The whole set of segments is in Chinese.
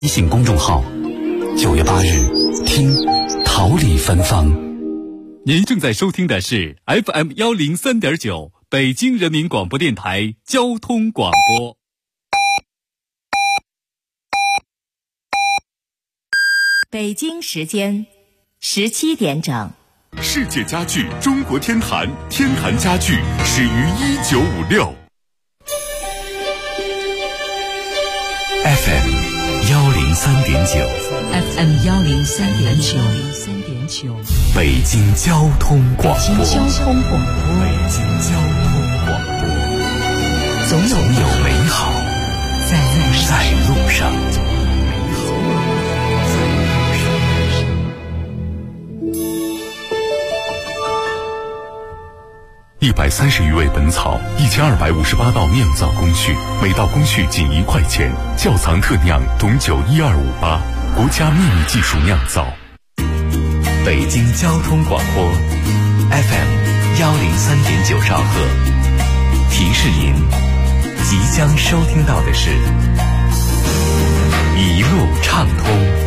微信公众号9月8日听桃李芬芳。 您正在收听的是 FM103.9 北京人民广播电台交通广播。 北京时间17点整。 世界家具中国天坛，天坛家具始于1956。 FM103.9 FM103.9 北京交通广播。 北京交通广播。总有美好在路上。130余味本草，1258道酿造工序，每道工序仅1块钱。窖藏特酿董酒12588，国家秘密技术酿造。北京交通广播 FM103.9兆赫，提示您即将收听到的是一路畅通。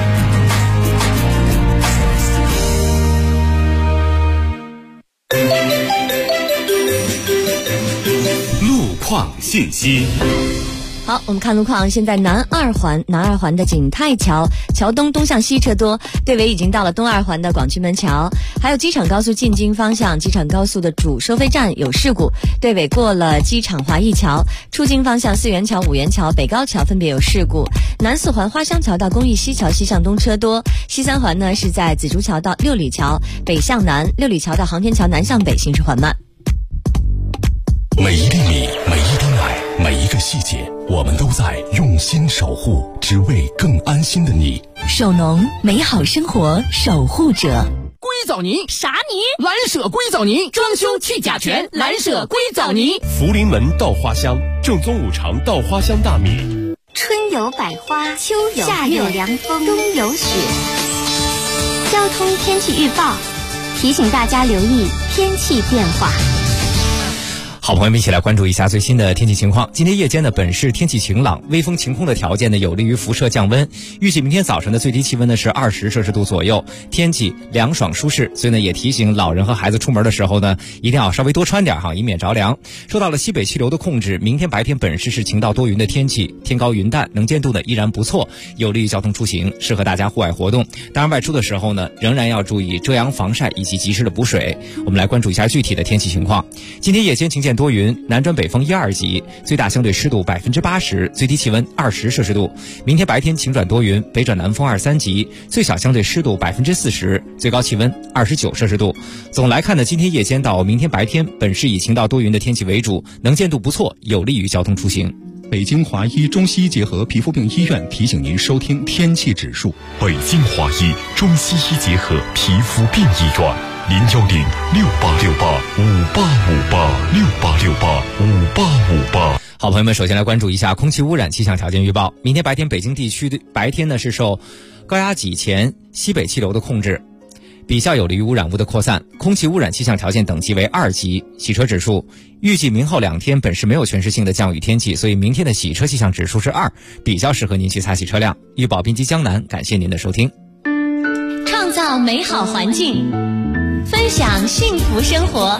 信息。 好，我们看路况。现在南二环的景泰桥桥东东向西车多，队尾已经到了东二环的广渠门桥。还有机场高速进京方向，机场高速的主收费站有事故，队尾过了机场华谊桥。出京方向四元桥、五元桥、北高桥分别有事故。南四环花乡桥到公益西桥西向东车多。西三环呢是在紫竹桥到六里桥北向南，六里桥到航天桥南向北行驶缓慢。 每一粒米，每一滴奶，每一个细节，我们都在用心守护，只为更安心的你。 首农，美好生活守护者。 硅藻泥啥泥？ 蓝舍硅藻泥，装修去甲醛，蓝舍硅藻泥。 福临门稻花香，正宗五常稻花香大米。 春有百花，秋有夏有凉风，冬有雪。交通天气预报提醒大家留意天气变化。 好朋友们，一起来关注一下最新的天气情况。今天夜间呢，本市天气晴朗，微风晴空的条件呢，有利于辐射降温。预计明天早晨的最低气温呢是20摄氏度左右，天气凉爽舒适。所以呢，也提醒老人和孩子出门的时候呢，一定要稍微多穿点哈，以免着凉。受到了西北气流的控制，明天白天本市是晴到多云的天气，天高云淡，能见度呢依然不错，有利于交通出行，适合大家户外活动。当然，外出的时候呢，仍然要注意遮阳防晒以及及时的补水。我们来关注一下具体的天气情况。今天夜间晴见多云，南转北风1、2级，最大相对湿度80%，最低气温20摄氏度。明天白天晴转多云，北转南风2、3级，最小相对湿度40%，最高气温29摄氏度。总来看呢，今天夜间到明天白天，本市以晴到多云的天气为主，能见度不错，有利于交通出行。 北京华医中西医结合皮肤病医院提醒您收听天气指数。 北京华医中西医结合皮肤病医院。0106868586858 好朋友们，首先来关注一下空气污染气象条件预报。明天白天北京地区的白天呢是受高压脊前西北气流的控制，比较有利于污染物的扩散，空气污染气象条件等级为2级。洗车指数预计明后2天本市没有全市性的降雨天气，所以明天的洗车气象指数是2，比较适合您去擦洗车辆。预报滨吉江南，感谢您的收听。 创造美好环境，分享幸福生活。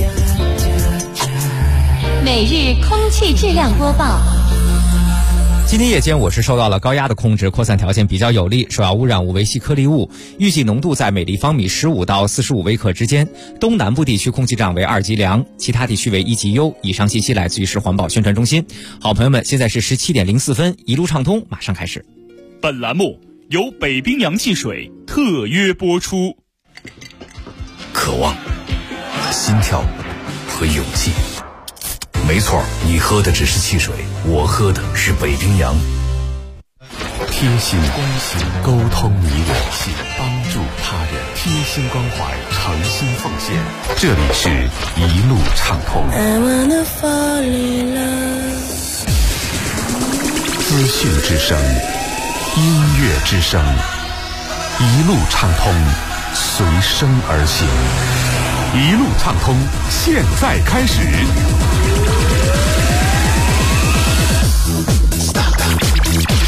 每日空气质量播报。 今天夜间我市受到了高压的控制，扩散条件比较有利，首要污染物为细颗粒物，预计浓度在每立方米15到45微克之间。东南部地区空气质量为2级良，其他地区为1级优。以上信息来自于市环保宣传中心。好朋友们，现在是17点04分，一路畅通马上开始。 本栏目由北冰洋汽水特约播出。 渴望、心跳和勇气。没错，你喝的只是汽水，我喝的是北冰洋。贴心关心，沟通你我，帮助他人，贴心关怀，诚心奉献。这里是一路畅通。资讯之声，音乐之声，一路畅通，随声而行。一路畅通，现在开始。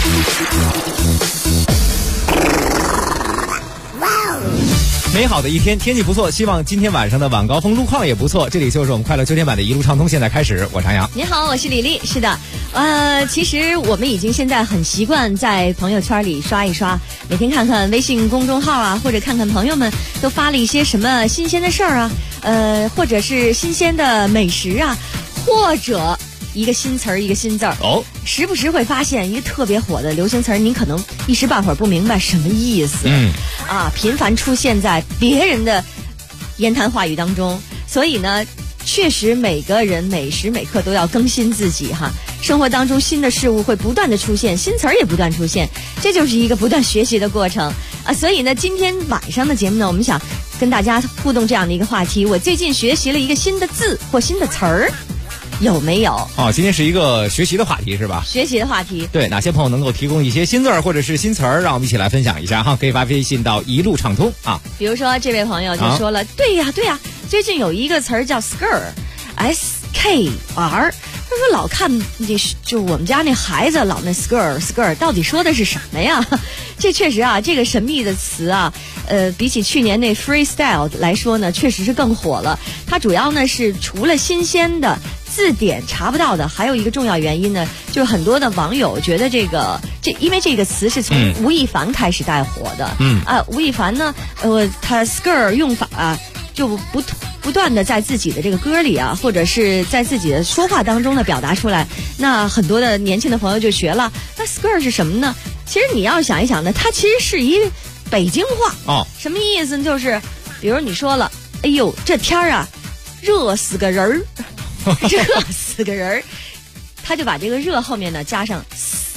美好的一天，天气不错，希望今天晚上的晚高峰路况也不错。这里就是我们快乐秋天版的一路畅通，现在开始，我张扬。 你好，我是李丽。是的，其实我们已经现在很习惯在朋友圈里刷一刷，每天看看微信公众号啊，或者看看朋友们都发了一些什么新鲜的事儿啊，或者是新鲜的美食啊，或者一个新词儿一个新字儿哦， 时不时会发现一个特别火的流行词儿，您可能一时半会儿不明白什么意思。频繁出现在别人的言谈话语当中，所以呢，确实每个人每时每刻都要更新自己哈。生活当中新的事物会不断的出现，新词儿也不断出现，这就是一个不断学习的过程啊。所以呢，今天晚上的节目呢，我们想跟大家互动这样的一个话题。我最近学习了一个新的字或新的词儿。有没有？ 今天是一个学习的话题是吧？ 学习的话题。 对，哪些朋友能够提供一些新字儿或者是新词儿，让我们一起来分享一下哈。可以发微信到一路畅通啊。 比如说这位朋友就说了，对呀，最近有一个词儿叫 skr，SKR， 他说老看就我们家那孩子老那 skr 到底说的是什么呀？这确实啊，这个神秘的词啊，比起去年那 freestyle 来说呢，确实是更火了。它主要呢是除了新鲜的字典查不到的，还有一个重要原因呢，就是很多的网友觉得因为这个词是从吴亦凡开始带火的。吴亦凡呢，他 skr 用法啊，就不断的在自己的这个歌里啊，或者是在自己的说话当中呢表达出来。那很多的年轻的朋友就学了。那 skr 是什么呢？其实你要想一想呢，它其实是一北京话。什么意思呢？就是比如你说了，哎呦这天儿啊，热死个人儿，热死个人儿，他就把这个热后面呢加上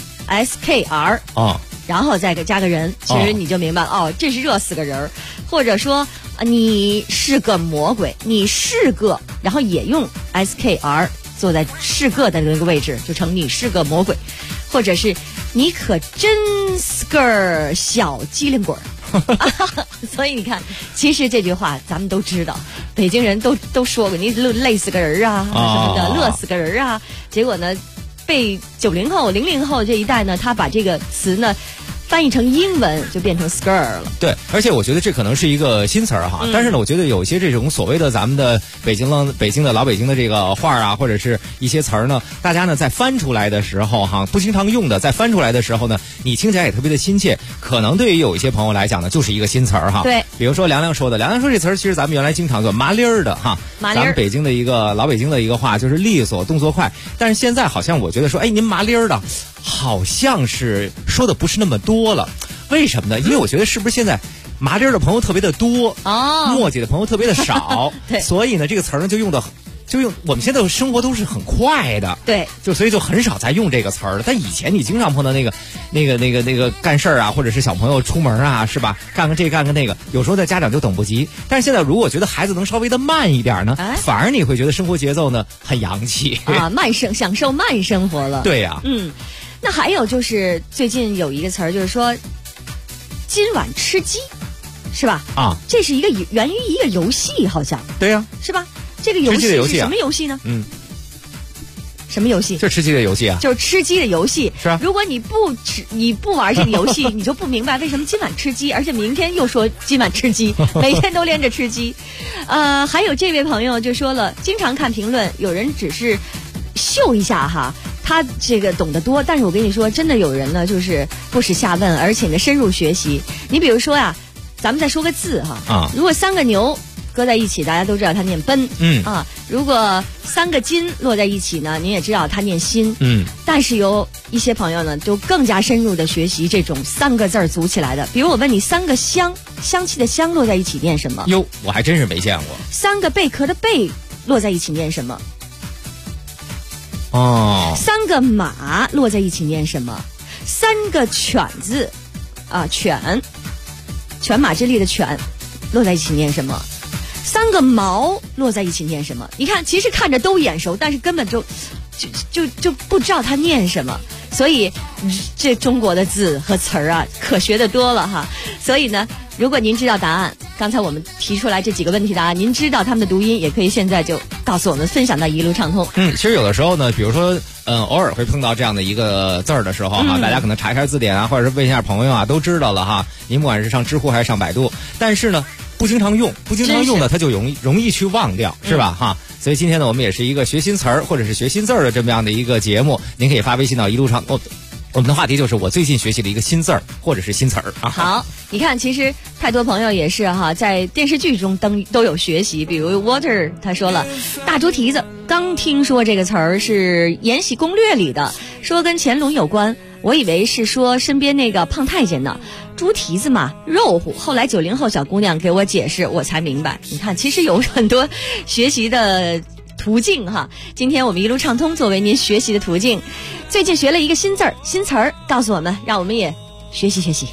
skr 然后再加个人，其实你就明白了这是热死个人儿。或者说你是个魔鬼，你是个，然后也用 skr 坐在是个的那个位置，就成你是个魔鬼。或者是你可真是个小机灵鬼儿。所以你看，其实这句话咱们都知道，北京人都说过，你累死个人啊什么的，乐死个人啊。结果呢，被90后、00后这一代呢，他把这个词呢翻译成英文就变成 skr 了。 对，而且我觉得这可能是一个新词儿哈。但是呢，我觉得有些这种所谓的咱们的北京的老北京的这个话啊，或者是一些词儿呢，大家呢在翻出来的时候哈，不经常用的，在翻出来的时候呢，你听起来也特别的亲切。可能对于有一些朋友来讲呢，就是一个新词儿哈。 对， 比如说梁说这词儿，其实咱们原来经常做麻利儿的哈。麻利儿，咱们北京的一个老北京的一个话就是利索，动作快。但是现在好像我觉得说，您麻利儿的，好像是说的不是那么多了。为什么呢？因为我觉得是不是现在麻利儿的朋友特别的多，墨迹的朋友特别的少， 对， 所以呢这个词儿呢就用我们现在的生活都是很快的， 对， 所以就很少再用这个词儿了。但以前你经常碰到那个干事儿啊，或者是小朋友出门啊，是吧？干个这干个那个，有时候在家长就等不及。但是现在如果觉得孩子能稍微的慢一点呢，反而你会觉得生活节奏呢很洋气啊，享受慢生活了。 对呀， 那还有就是最近有一个词儿，就是说今晚吃鸡，是吧？这是一个源于一个游戏，好像。对呀，是吧？这个游戏是什么游戏呢？什么游戏？ 就是吃鸡的游戏啊！ 就是吃鸡的游戏。 是啊。 如果你不玩这个游戏，你就不明白为什么今晚吃鸡，而且明天又说今晚吃鸡，每天都连着吃鸡。还有这位朋友就说了，经常看评论，有人只是秀一下哈，他这个懂得多，但是我跟你说，真的有人呢，就是不耻下问，而且呢深入学习。你比如说呀，咱们再说个字哈，如果3个牛搁在一起，大家都知道它念奔，如果3个金落在一起呢，你也知道它念心，但是有一些朋友呢，就更加深入的学习这种3个字组起来的。比如我问你，3个香气的香落在一起念什么？ 哟，我还真是没见过。 3个贝壳的贝落在一起念什么？3个马落在一起念什么？3个犬字犬马之力的犬落在一起念什么？3个毛落在一起念什么？你看，其实看着都眼熟，但是根本就不知道它念什么。所以这中国的字和词儿啊，可学的多了哈。所以呢，如果您知道答案，刚才我们提出来这几个问题答案，您知道他们的读音，也可以现在就告诉我们，分享到一路畅通。 其实有的时候呢，比如说偶尔会碰到这样的一个字儿的时候哈，大家可能查一下字典啊，或者是问一下朋友啊，都知道了哈。您不管是上知乎还是上百度，但是呢，不经常用呢，它就容易去忘掉，是吧哈？所以今天呢，我们也是一个学新词儿或者是学新字儿的这么样的一个节目，您可以发微信到一路上我们的话题就是我最近学习了一个新字儿或者是新词儿啊。 好，你看，其实太多朋友也是哈，在电视剧中都有学习，比如 Water 他说了，大猪蹄子刚听说这个词儿是《延禧攻略》里的，说跟乾隆有关，我以为是说身边那个胖太监呢。猪蹄子嘛，肉乎。后来90后小姑娘给我解释，我才明白。你看，其实有很多学习的途径哈。今天我们一路畅通作为您学习的途径。最近学了一个新字儿、新词儿，告诉我们，让我们也学习学习。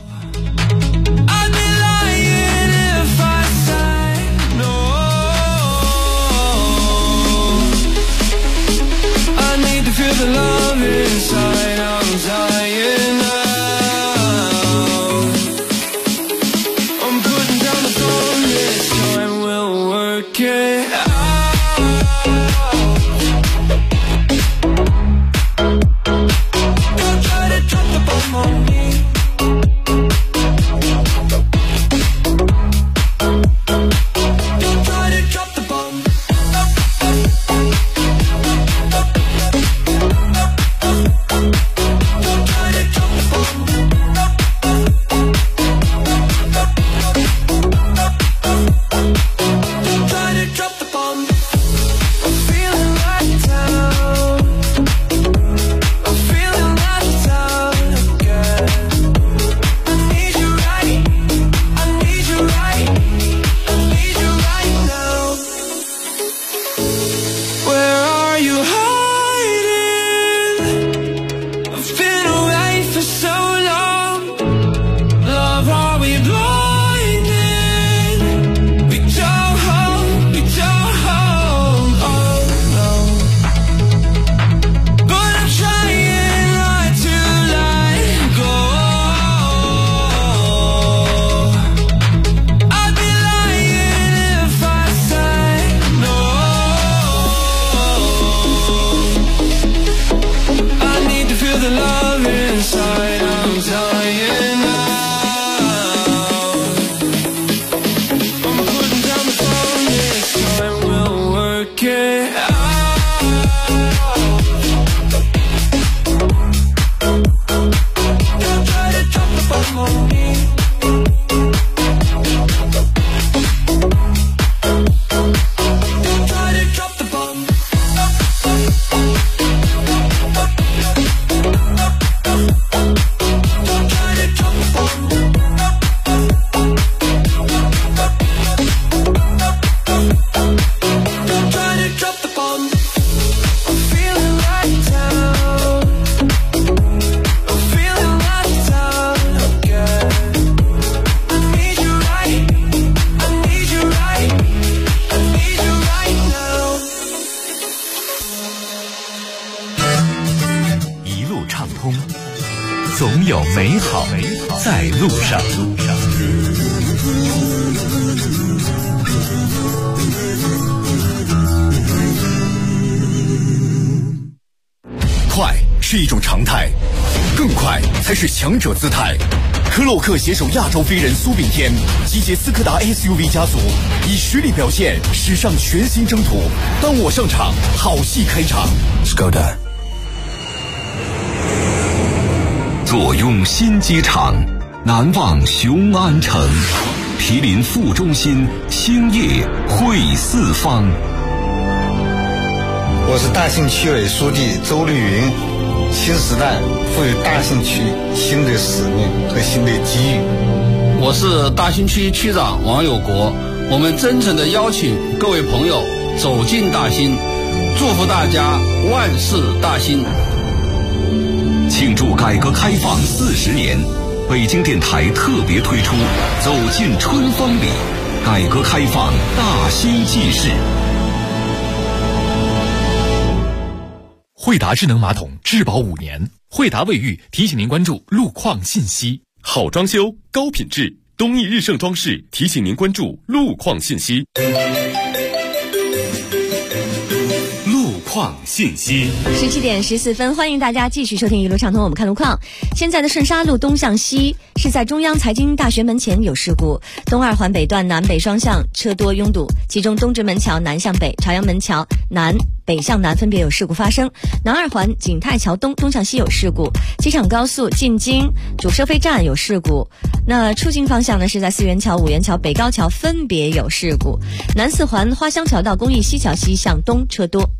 总有美好在路上。快是一种常态，更快才是强者姿态。科洛克携手亚洲飞人苏炳添，集结斯柯达 SUV 家族，以实力表现史上全新征途。当我上场，好戏开场。Skoda。坐拥新机场，难忘雄安城。毗邻副中心，兴业汇四方。 我是大兴区委书记周绿云。新时代赋予大兴区新的使命和新的机遇。 我是大兴区区长王有国。我们真诚地邀请各位朋友走进大兴，祝福大家万事大兴。 庆祝改革开放40年，北京电台特别推出走进春风里，改革开放大兴纪事。 惠达智能马桶质保5年，惠达卫浴提醒您关注路况信息。好装修高品质，东义日盛装饰提醒您关注路况信息。 路况况信息。 17点14分，欢迎大家继续收听一路畅通。我们看路况，现在的顺沙路东向西是在中央财经大学门前有事故，东二环北段南北双向车多拥堵，其中东直门桥南向北、朝阳门桥南北向南分别有事故发生，南二环景泰桥东东向西有事故，机场高速进京主收费站有事故。那出京方向呢是在四元桥、五元桥、北高桥分别有事故，南四环花乡桥到公益西桥西向东车多。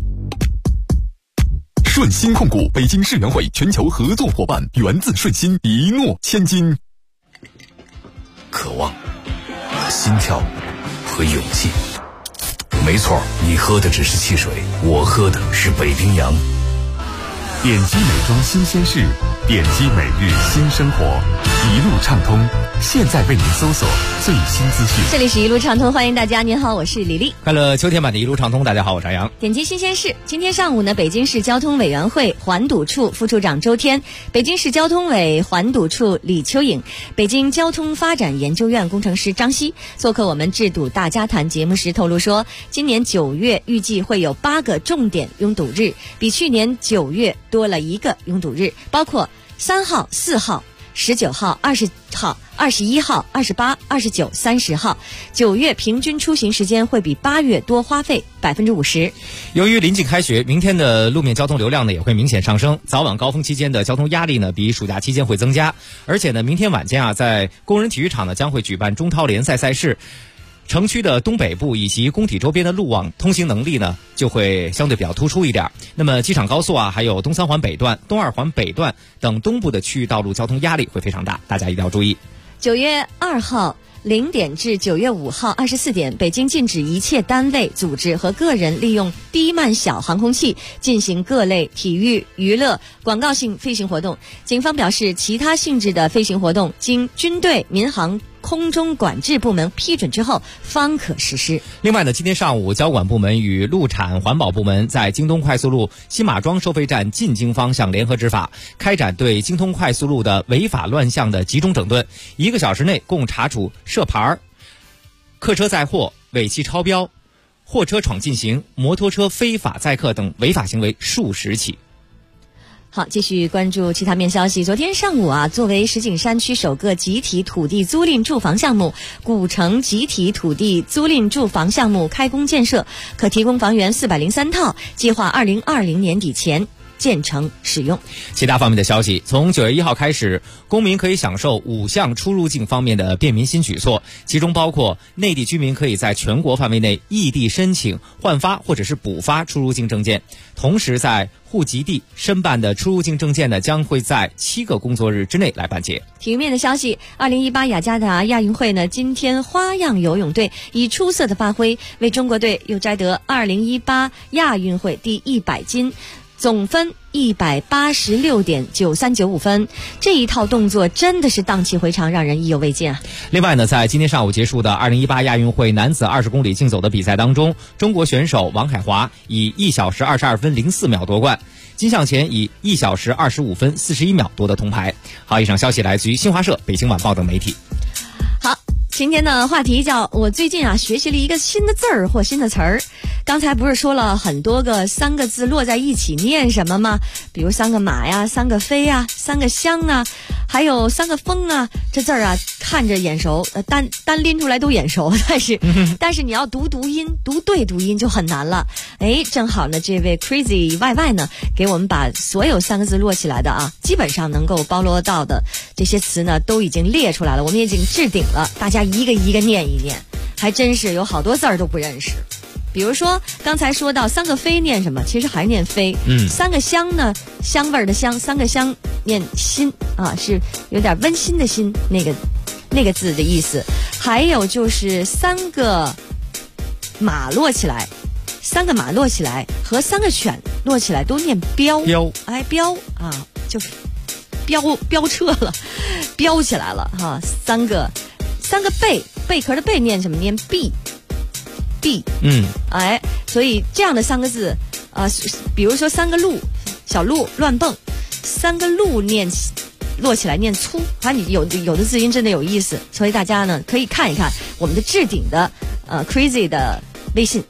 顺鑫控股北京世园会全球合作伙伴，源自顺鑫，一诺千金。 渴望、心跳和勇气。没错，你喝的只是汽水，我喝的是北冰洋。 点击美妆新鲜事，点击每日新生活，一路畅通。现在为您搜索最新资讯。 这里是一路畅通，欢迎大家。您好，我是李丽。 快乐秋天版的一路畅通，大家好，我是杨。 点击新鲜事，今天上午呢，北京市交通委员会环堵处副处长周天，北京市交通委环堵处李秋颖，北京交通发展研究院工程师张希做客我们制堵大家谈节目时透露说，今年9月预计会有8个重点拥堵日，比去年9月多了1个拥堵日，包括3号、4号、19号、20号、21号、28、29、30号，9月平均出行时间会比8月多花费50%。 由于临近开学，明天的路面交通流量呢也会明显上升，早晚高峰期间的交通压力呢比暑假期间会增加，而且呢明天晚间在工人体育场呢将会举办中超联赛赛事。城区的东北部以及工体周边的路网通行能力呢就会相对比较突出一点。那么机场高速还有东三环北段、东二环北段等东部的区域道路交通压力会非常大，大家一定要注意。 9月2号0点至9月5号24点，北京禁止一切单位、组织和个人利用低慢小航空器进行各类体育、娱乐、广告性飞行活动。警方表示，其他性质的飞行活动经军队、民航空中管制部门批准之后方可实施。 另外呢，今天上午交管部门与路产环保部门在京东快速路新马庄收费站进京方向联合执法，开展对京通快速路的违法乱象的集中整顿，1个小时内共查处设牌、客车载货、尾气超标、货车闯禁行、摩托车非法载客等违法行为数十起。 好，继续关注其他面消息。昨天上午作为石景山区首个集体土地租赁住房项目，古城集体土地租赁住房项目开工建设，可提供房源403套，计划2020年底前建成使用。 其他方面的消息，从9月1号开始，公民可以享受5项出入境方面的便民新举措，其中包括内地居民可以在全国范围内异地申请换发或者是补发出入境证件，同时在户籍地申办的出入境证件呢，将会在7个工作日之内来办结。 体育面的消息，2018雅加达亚运会呢，今天花样游泳队以出色的发挥，为中国队又摘得2018亚运会第100金。总分186.9395分，这一套动作真的是荡气回肠，让人意犹未尽啊！ 另外呢，在今天上午结束的2018亚运会男子20公里竞走的比赛当中，中国选手王海华以1小时22分04秒夺冠，金向前以1小时25分41秒夺得铜牌。好，以上消息来自于新华社、北京晚报等媒体。 好，今天的话题叫我最近学习了一个新的字儿或新的词儿。刚才不是说了很多个3个字落在一起念什么吗？比如3个马呀、3个飞呀、3个香啊，还有3个风啊。这字儿看着眼熟，单拎出来都眼熟，但是你要读音，读对读音就很难了。正好呢，这位 Crazy YY 呢，给我们把所有3个字落起来的基本上能够包罗到的这些词呢，都已经列出来了，我们已经置顶了，大家一个一个念一念，还真是有好多字儿都不认识。比如说刚才说到3个飞念什么，其实还是念飞。3个香呢，香味儿的香，3个香念心是有点温馨的心，那个字的意思。还有就是3个马落起来，3个马落起来和3个犬落起来都念飙，飙就飙车了，飙起来了哈。3个贝壳的贝念什么？念碧。所以这样的3个字比如说3个鹿，小鹿乱蹦，3个鹿落起来念粗，你有的字音真的有意思，所以大家呢可以看一看我们的置顶的Crazy 的微信。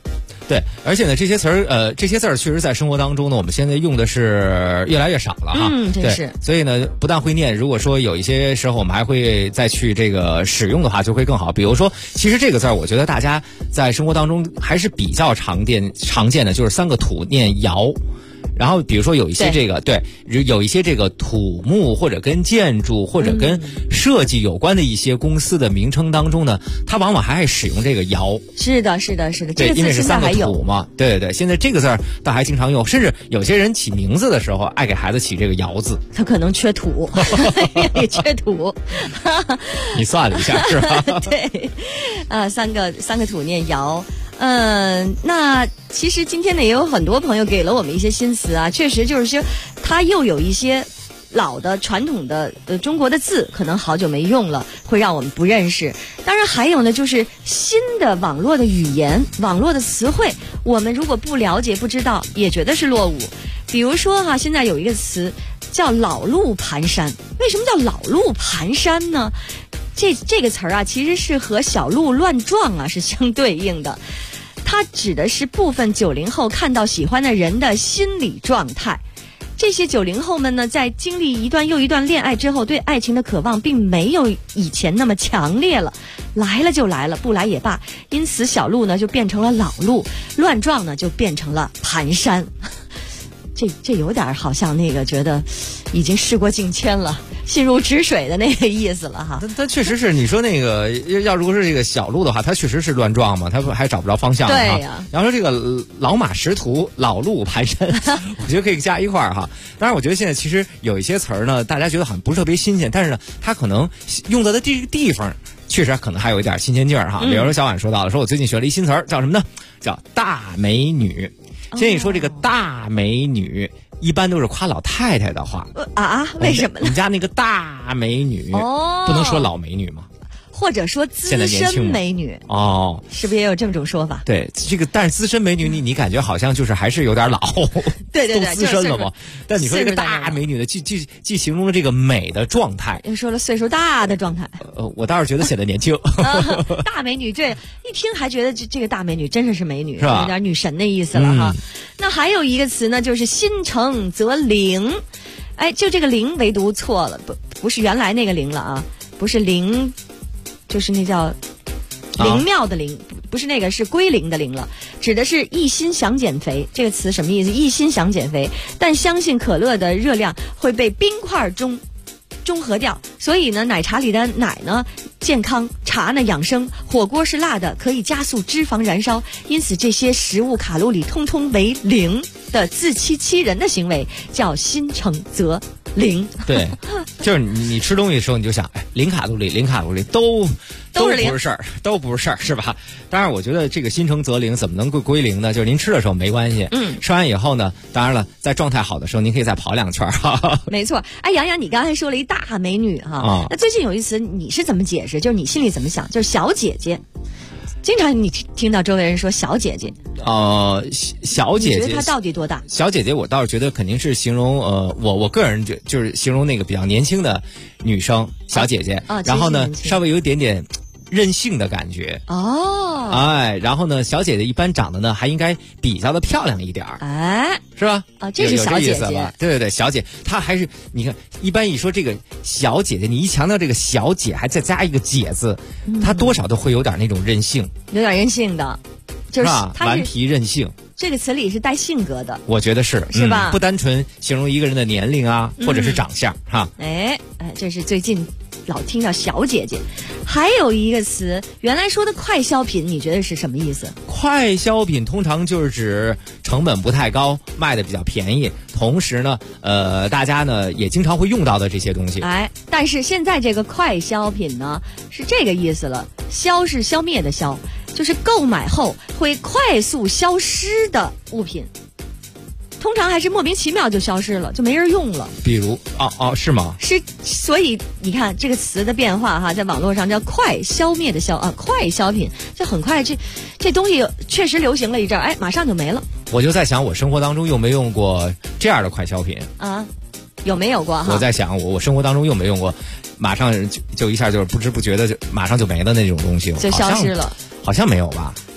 对，而且呢，这些词儿这些字儿确实在生活当中呢，我们现在用的是越来越少了哈。 真是。 所以呢，不但会念，如果说有一些时候我们还会再去这个使用的话，就会更好。比如说，其实这个字儿，我觉得大家在生活当中还是比较常见的，就是3个土念窑。然后比如说有一些这个有一些这个土木或者跟建筑或者跟设计有关的一些公司的名称当中呢，它往往还爱使用这个窑。 是的， 对，因为是3个土嘛。对，现在这个字儿倒还经常用，甚至有些人起名字的时候爱给孩子起这个窑字。 他可能缺土，也缺土。 你算了一下是吧？ 对，三个土念窑。那其实今天呢，也有很多朋友给了我们一些新词啊，确实就是说，它又有一些老的传统的中国的字，可能好久没用了，会让我们不认识。当然还有呢，就是新的网络的语言、网络的词汇，我们如果不了解、不知道，也觉得是落伍。比如说现在有一个词叫老路盘山，为什么叫老路盘山呢？这个词儿啊，其实是和小鹿乱撞啊是相对应的，它指的是部分90后看到喜欢的人的心理状态。这些90后们呢，在经历一段又一段恋爱之后，对爱情的渴望并没有以前那么强烈了，来了就来了，不来也罢。因此小鹿呢就变成了老鹿，乱撞呢就变成了盘山。这有点好像那个觉得已经事过境迁了，心如止水的那个意思了哈。 它确实是，你说那个要如果是这个小路的话，它确实是乱撞嘛，它还找不着方向了哈。 对呀。 然后说这个老马识途，老路盘山，我觉得可以加一块儿哈。当然，我觉得现在其实有一些词儿呢，大家觉得好像不是特别新鲜，但是呢，它可能用到的这个地方确实可能还有一点新鲜劲儿哈。比如说小婉说到了，说我最近学了一新词儿，叫什么呢？叫大美女。建议说这个大美女一般都是夸老太太的话为什么呢？ 你家那个大美女不能说老美女吗？ 或者说资深美女是不是也有这种说法？ 对，这个但是资深美女你感觉好像就是还是有点老， 对， 都资深了嘛。但你说这个大美女的，既形容了这个美的状态， 又说了岁数大的状态。 我倒是觉得显得年轻。 大美女，这一听还觉得这个大美女真是美女， 是吧？ 有点女神的意思了哈。那还有一个词呢，就是心诚则灵。就这个灵唯独错了，不是原来那个灵了啊，不是灵。就是那叫灵庙的灵，不是那个，是归零的零了。指的是一心想减肥，这个词什么意思？一心想减肥，但相信可乐的热量会被冰块中中和掉，所以呢，奶茶里的奶呢健康，茶呢养生，火锅是辣的，可以加速脂肪燃烧，因此这些食物卡路里通通为零的自欺欺人的行为叫心诚则灵。 对，就是你吃东西的时候你就想，零卡路里都不是事儿，都不是事儿，是吧？当然我觉得这个心诚则灵怎么能归零呢？就是您吃的时候没关系，吃完以后呢，当然了，在状态好的时候您可以再跑2圈哈。 没错。杨洋，你刚才说了一大美女哈，那最近有一词你是怎么解释？就是你心里怎么想？就是小姐姐。经常你听到周围人说小姐姐，小姐姐，你觉得她到底多大？ 小姐姐，我倒是觉得肯定是形容我个人就是形容那个比较年轻的女生小姐姐，然后呢稍微有一点点任性的感觉然后呢小姐姐一般长得呢还应该比较的漂亮一点是吧？ 这是小姐姐， 对，小姐她还是你看一般一说这个小姐姐，你一强调这个小姐还再加一个姐字，她多少都会有点那种任性， 有点任性的，就是顽皮任性。 这个词里是带性格的， 我觉得是吧？ 不单纯形容一个人的年龄或者是长相哈。 这是最近老听到小姐姐。还有一个词，原来说的快消品，你觉得是什么意思？ 快消品通常就是指成本不太高，卖的比较便宜，同时呢，大家呢也经常会用到的这些东西。 但是现在这个快消品呢是这个意思了，消是消灭的消，就是购买后会快速消失的物品。通常还是莫名其妙就消失了，就没人用了。 比如是吗？ 是，所以你看这个词的变化哈，在网络上叫快消灭的消快消品，就很快这东西确实流行了一阵马上就没了。 我就在想，我生活当中用没用过这样的快消品有没有过哈？ 我在想我生活当中用没用过，马上就一下就是不知不觉的就马上就没了那种东西， 就消失了， 好像没有吧？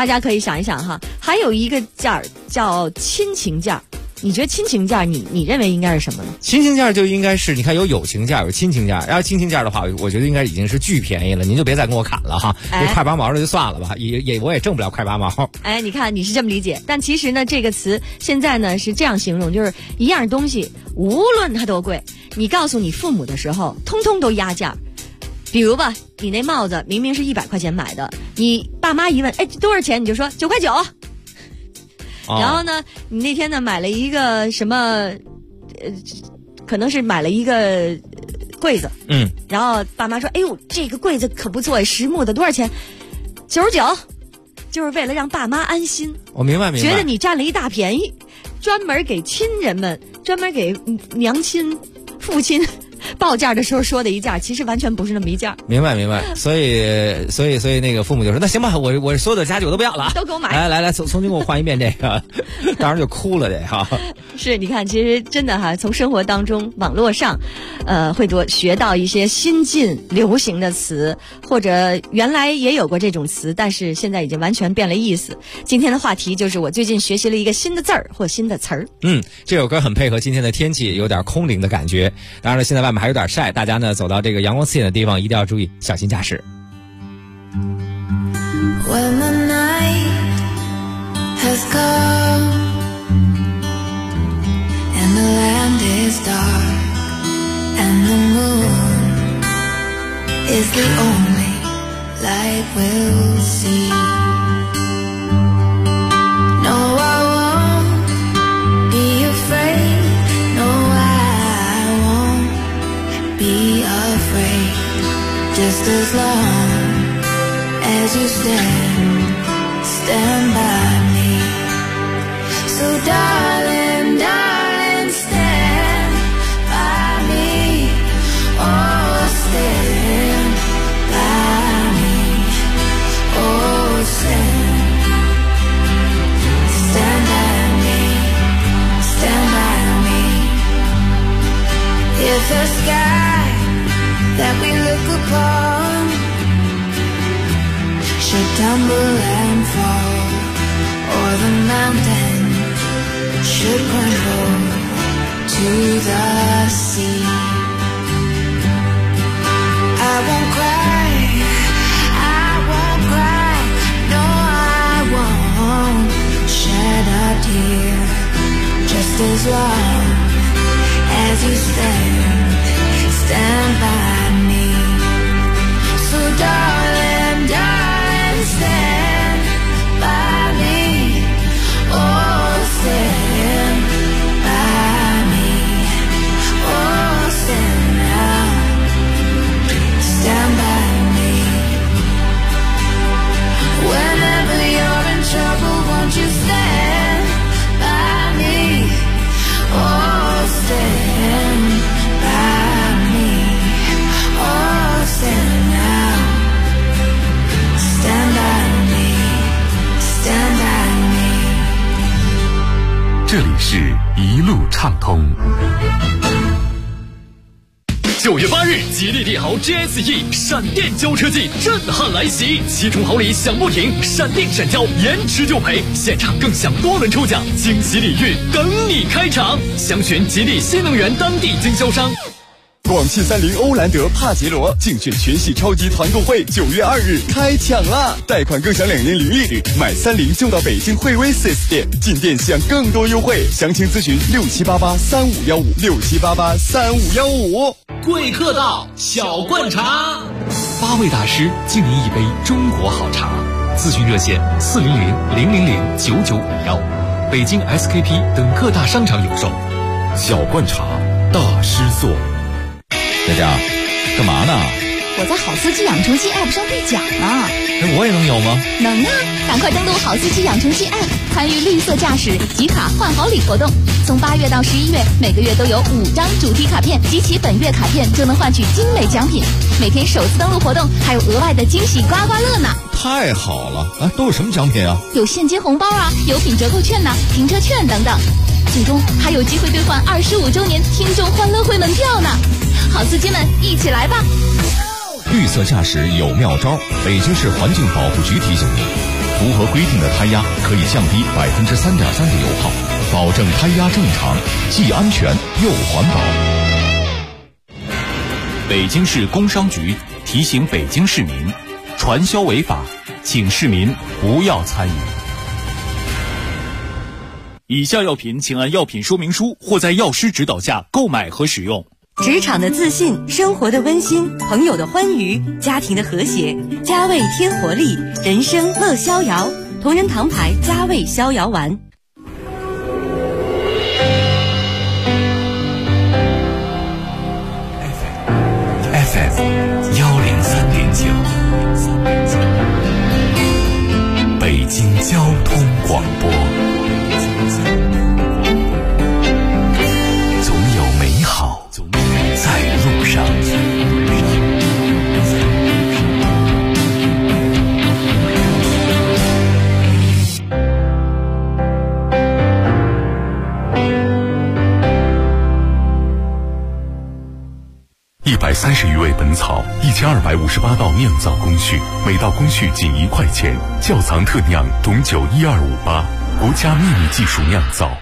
大家可以想一想哈。还有一个件儿叫亲情件儿，你觉得亲情件你认为应该是什么呢？ 亲情件就应该是，你看有友情件，有亲情件，然后亲情件的话，我觉得应该已经是巨便宜了，您就别再跟我砍了哈，这快8毛的就算了吧，我也挣不了快8毛。 哎，你看你是这么理解，但其实呢，这个词现在呢是这样形容，就是一样东西，无论它多贵，你告诉你父母的时候，通通都压价。比如吧，你那帽子明明是100块钱买的，你爸妈一问，哎，多少钱？你就说9块9。然后呢，你那天呢买了一个什么，可能是买了一个柜子，然后爸妈说，哎呦，这个柜子可不错，实木的，多少钱？99，就是为了让爸妈安心。 我明白， 觉得你占了一大便宜，专门给亲人们，专门给娘亲、父亲报价的时候说的一价，其实完全不是那么一价。 明白。所以那个父母就说，那行吧，我所有的家具我都不要了， 都给我买。 来，重新给我换一遍这个，当时就哭了这哈。 是，你看，其实真的哈，从生活当中、网络上，会多学到一些新进流行的词，或者原来也有过这种词，但是现在已经完全变了意思。今天的话题就是我最近学习了一个新的字儿或新的词儿。 这首歌很配合今天的天气，有点空灵的感觉。当然了，现在外面还有点晒，大家呢走到这个阳光刺眼的地方，一定要注意小心驾驶。 When the night has come and the land is dark and the moon is the only light we'll see. No, I won't be afraid. No, I won't be afraid. Just as long as you stand by me. So darling, darling, stand by me. Oh, stand by me. Oh, stand by me. Stand by me. If the sky that we look upon should tumble and fall, or the mountain should crumble to the sea, I won't cry, I won't cry, no, I won't shed a tear, just as long as you stand by me. So darling, darling, stand by me. Oh, stand by me. Oh, stand now. Stand by me. Whenever you're in trouble, won't you stand by me? Oh, stand by me. Oh, stand now. Stand by me. Stand by me. 这里是一路畅通。9月8日，吉利帝豪 GSE 闪电交车季震撼来袭，7重好礼享不停，闪电闪交，延迟就赔，现场更享多轮抽奖，惊喜礼遇等你开场。详询吉利新能源当地经销商。 广汽30欧蓝德帕杰罗竞选全系超级团购会9月2日开抢啦！贷款更享2年零利率，买30就到北京惠威 4S 店，进店享更多优惠。详情咨询67883515，67883515。 贵客到，小罐茶 ，8位大师敬您一杯中国好茶。咨询热线400-000-9951，北京 SKP 等各大商场有售。 小罐茶，大师做。 佳佳，干嘛呢？ 我在好司机养成记 App 上兑奖呢。 我也能有吗？ 能啊！赶快登录好司机养成记 App， 参与绿色驾驶集卡换好礼活动。从8月到11月，每个月都有5张主题卡片，集齐本月卡片就能换取精美奖品。每天首次登录活动还有额外的惊喜刮刮乐呢！ 太好了！都有什么奖品啊？ 有现金红包啊，有品折扣券呐，停车券等等。最终还有机会兑换25周年听众欢乐会门票呢！好司机们，一起来吧！ 绿色驾驶有妙招，北京市环境保护局提醒您： 符合规定的胎压可以降低3.3%的油耗，保证胎压正常，既安全又环保。 北京市工商局提醒北京市民，传销违法，请市民不要参与。以下药品请按药品说明书或在药师指导下购买和使用。 职场的自信，生活的温馨，朋友的欢愉，家庭的和谐，佳味添活力，人生乐逍遥。同仁堂牌佳味逍遥丸。 FM 103.9，北京交通广播。总有美好在路上。130余味本草，1258道酿造工序，每道工序仅1块钱。窖藏特酿董酒12588，国家秘密技术酿造。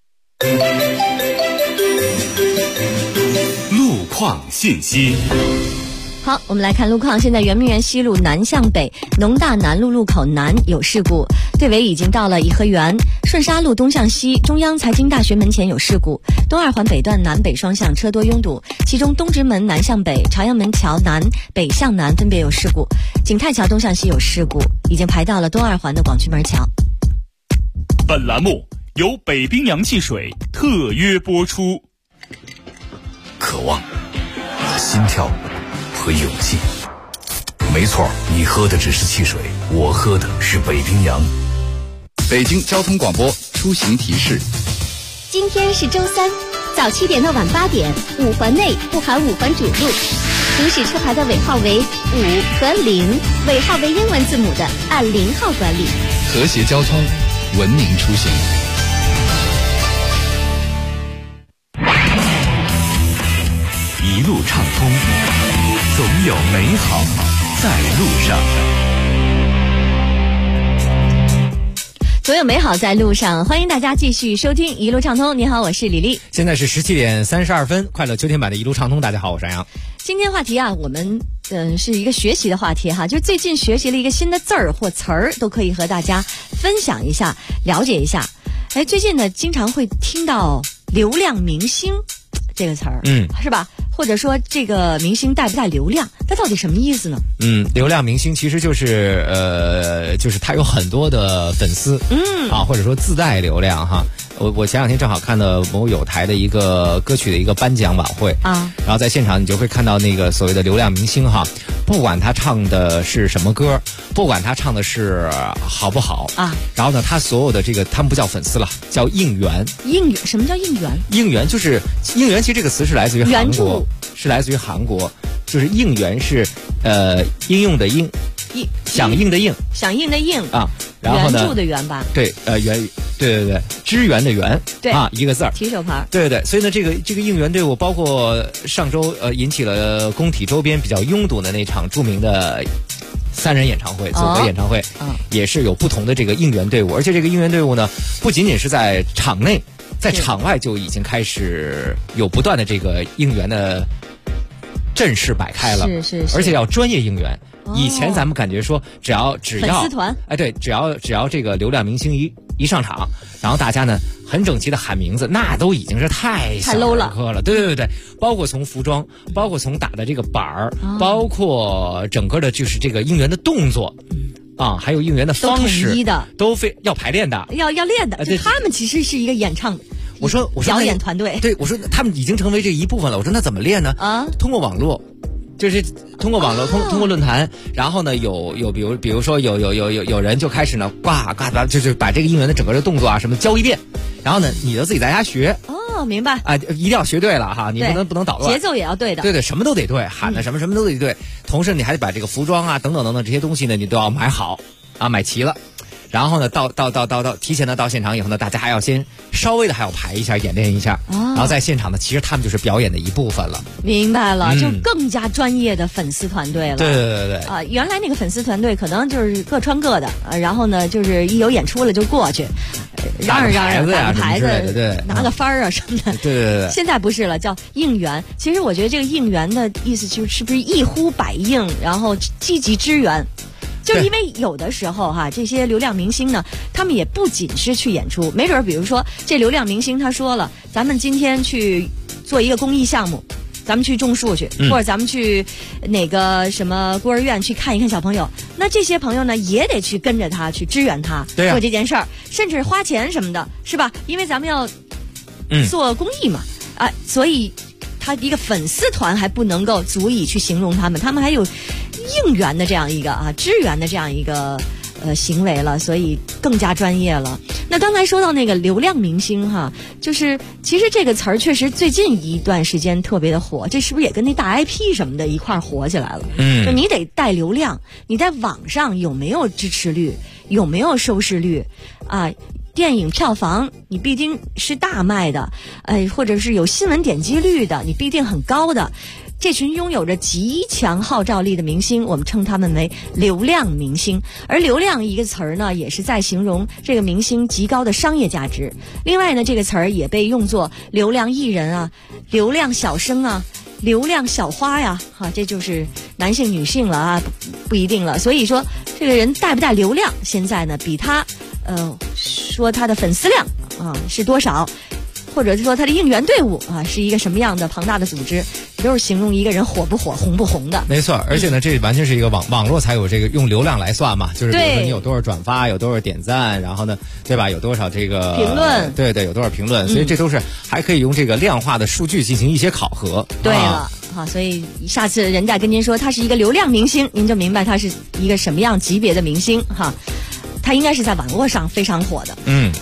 路况信息。 好，我们来看路况。现在圆明园西路南向北农大南路路口南有事故，队尾已经到了颐和园。顺沙路东向西中央财经大学门前有事故，东二环北段南北双向车多拥堵，其中东直门南向北、朝阳门桥南北向南分别有事故，景泰桥东向西有事故，已经排到了东二环的广渠门桥。 本栏目由北冰洋汽水特约播出。 渴望、心跳和勇气。没错，你喝的只是汽水，我喝的是北冰洋。 北京交通广播出行提示： 今天是周三，早7点到晚8点，5环内不含5环主路，行驶车牌的尾号为5和0，尾号为英文字母的按0号管理。 和谐交通，文明出行。 一路畅通，总有美好在路上。 总有美好在路上，欢迎大家继续收听一路畅通。你好，我是李丽。 现在是17点32分，快乐秋天版的一路畅通。大家好，我是杨洋。 今天话题啊，我们是一个学习的话题哈，就是最近学习了一个新的字儿或词儿，都可以和大家分享一下，了解一下。哎，最近呢，经常会听到流量明星这个词儿，是吧？或者说这个明星带不带流量，它到底什么意思呢？ 流量明星其实就是就是他有很多的粉丝，或者说自带流量哈。我前两天正好看到某有台的一个歌曲的一个颁奖晚会啊，然后在现场你就会看到那个所谓的流量明星哈，不管他唱的是什么歌，不管他唱的是好不好啊，然后呢，他所有的这个他们不叫粉丝了，叫应援。 应援，什么叫应援？ 应援就是应援，其实这个词是来自于韩国，是来自于韩国，就是应援是应用的应，响应的应， 响应的应啊，然后呢， 援助的援吧？ 对，对，支援的援， 对啊，一个字儿， 提手牌。 对，所以呢，这个应援队伍，包括上周引起了工体周边比较拥堵的那场著名的3人演唱会，组合演唱会，也是有不同的这个应援队伍，而且这个应援队伍呢，不仅仅是在场内，在场外就已经开始有不断的这个应援的阵势摆开了， 是， 而且要专业应援。以前咱们感觉说只要粉丝团， 哎，对，只要这个流量明星一上场，然后大家呢很整齐的喊名字，那都已经是太 low 了， 对，包括从服装，包括从打的这个板儿，包括整个的就是这个应援的动作。还有应援的方式， 都统一的， 都要排练的， 要练的。就他们其实是一个演唱， 我说表演团队， 对，我说他们已经成为这一部分了。我说那怎么练呢？通过网络。就是通过网络，通过论坛，然后呢，有比如说有人就开始呢，就是把这个应援的整个的动作啊什么教一遍，然后呢，你就自己在家学。 明白啊，一定要学对了哈，你不能捣乱， 节奏也要对的， 对，什么都得对，喊的什么都得对，同时你还得把这个服装啊等等这些东西呢，你都要买好啊，买齐了。 然后呢，到提前的到现场以后呢，大家还要先稍微的还要排一下演练一下，然后在现场呢，其实他们就是表演的一部分了。 明白了，就更加专业的粉丝团队了。 对啊，原来那个粉丝团队可能就是各穿各的，然后呢，就是一有演出了就过去，嚷嚷打个牌子， 对， 拿个幡啊什么的。 对。 现在不是了，叫应援。其实我觉得这个应援的意思就是不是一呼百应，然后积极支援。就因为有的时候哈，这些流量明星呢，他们也不仅是去演出，没准比如说这流量明星他说了，咱们今天去做一个公益项目，咱们去种树去，或者咱们去哪个什么孤儿院去看一看小朋友，那这些朋友呢也得去跟着他去支援他做这件事儿，甚至花钱什么的，是吧？因为咱们要做公益嘛，所以他一个粉丝团还不能够足以去形容他们还有应援的这样一个支援的这样一个行为了，所以更加专业了。那刚才说到那个流量明星哈，就是其实这个词儿确实最近一段时间特别的火，这是不是也跟那大 IP 什么的一块儿火起来了？就你得带流量，你在网上有没有支持率，有没有收视率啊？电影票房你必定是大卖的，或者是有新闻点击率的，你必定很高的。这群拥有着极强号召力的明星，我们称他们为流量明星。而流量一个词儿呢，也是在形容这个明星极高的商业价值。另外呢，这个词儿也被用作流量艺人啊、流量小生啊、流量小花呀，这就是男性女性了啊，不一定了。所以说，这个人带不带流量，现在呢比他说他的粉丝量是多少，或者是说他的应援队伍是一个什么样的庞大的组织，都是形容一个人火不火、红不红的。 没错，而且呢，这完全是一个网络才有这个用流量来算嘛，就是比如说你有多少转发，有多少点赞，然后呢，对吧？有多少这个评论， 对，有多少评论，所以这都是还可以用这个量化的数据进行一些考核。 对了。所以下次人家跟您说他是一个流量明星，您就明白他是一个什么样级别的明星哈。他应该是在网络上非常火的。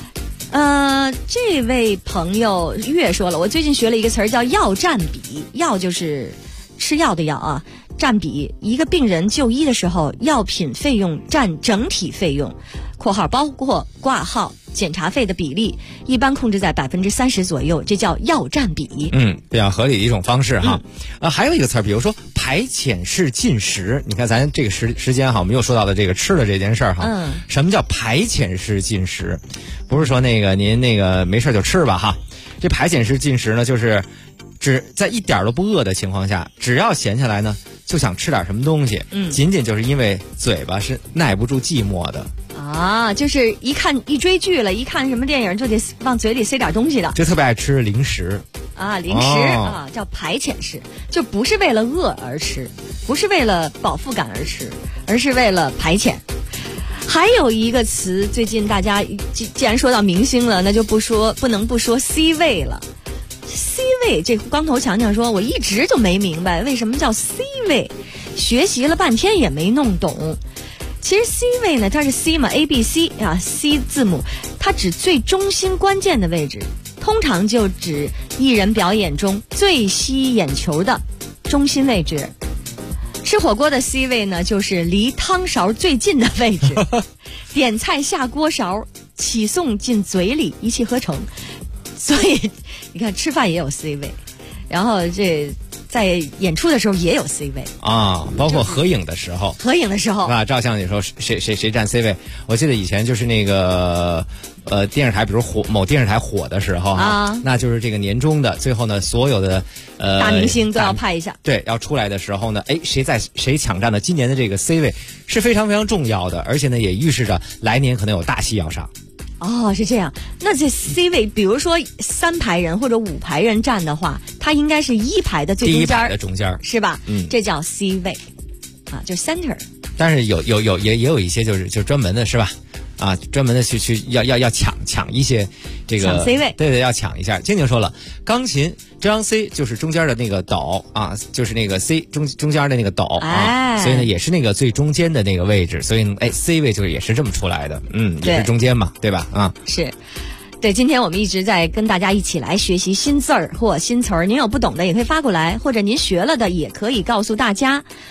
这位朋友月说了，我最近学了一个词儿叫药占比，药就是吃药的药啊，占比一个病人就医的时候，药品费用占整体费用（括号包括挂号、检查费的比例）一般控制在30%左右，这叫药占比。 比较合理的一种方式哈。还有一个词儿，比如说排遣式进食，你看咱这个时间哈，我们又说到了这个吃的这件事儿哈。什么叫排遣式进食？不是说那个您那个没事就吃吧哈。这排遣式进食呢，就是只在一点都不饿的情况下，只要闲下来呢，就想吃点什么东西。仅仅就是因为嘴巴是耐不住寂寞的。 就是一追剧了，一看什么电影就得往嘴里塞点东西的， 就特别爱吃零食零食叫排遣式，就不是为了饿而吃，不是为了饱腹感而吃，而是为了排遣。还有一个词，最近大家既然说到明星了，那就不能不说 C 位了。C 位，这光头强强说，我一直就没明白为什么叫 C 位，学习了半天也没弄懂。其实 C 位呢，它是 C 嘛 ，A B C C 字母，它指最中心关键的位置，通常就指艺人表演中最吸眼球的中心位置。吃火锅的 C 位呢，就是离汤勺最近的位置，点菜下锅勺，起送进嘴里，一气呵成。所以你看，吃饭也有 C 位，然后这在演出的时候也有 C 位包括合影的时候，照相的时候谁占 C 位？我记得以前就是那个电视台，比如某电视台火的时候那就是这个年终的最后呢，所有的大明星都要拍一下， 对，要出来的时候呢，谁抢占了今年的这个 C 位是非常非常重要的，而且呢也预示着来年可能有大戏要上。 是这样。那这 C 位，比如说3排人或者5排人站的话，它应该是1排的最中间， 第1排的中间， 是吧？这叫 C 位就 center。 但是也有一些就是专门的是吧？专门的去要抢一些这个抢 C 位， 对，要抢一下。静静说了，钢琴这张 C 就是中间的那个斗就是那个 C 中间的那个斗所以呢也是那个最中间的那个位置，所以C 位就是也是这么出来的，也是中间嘛，对吧？ 是。对，今天我们一直在跟大家一起来学习新字儿或新词儿，您有不懂的也可以发过来，或者您学了的也可以告诉大家。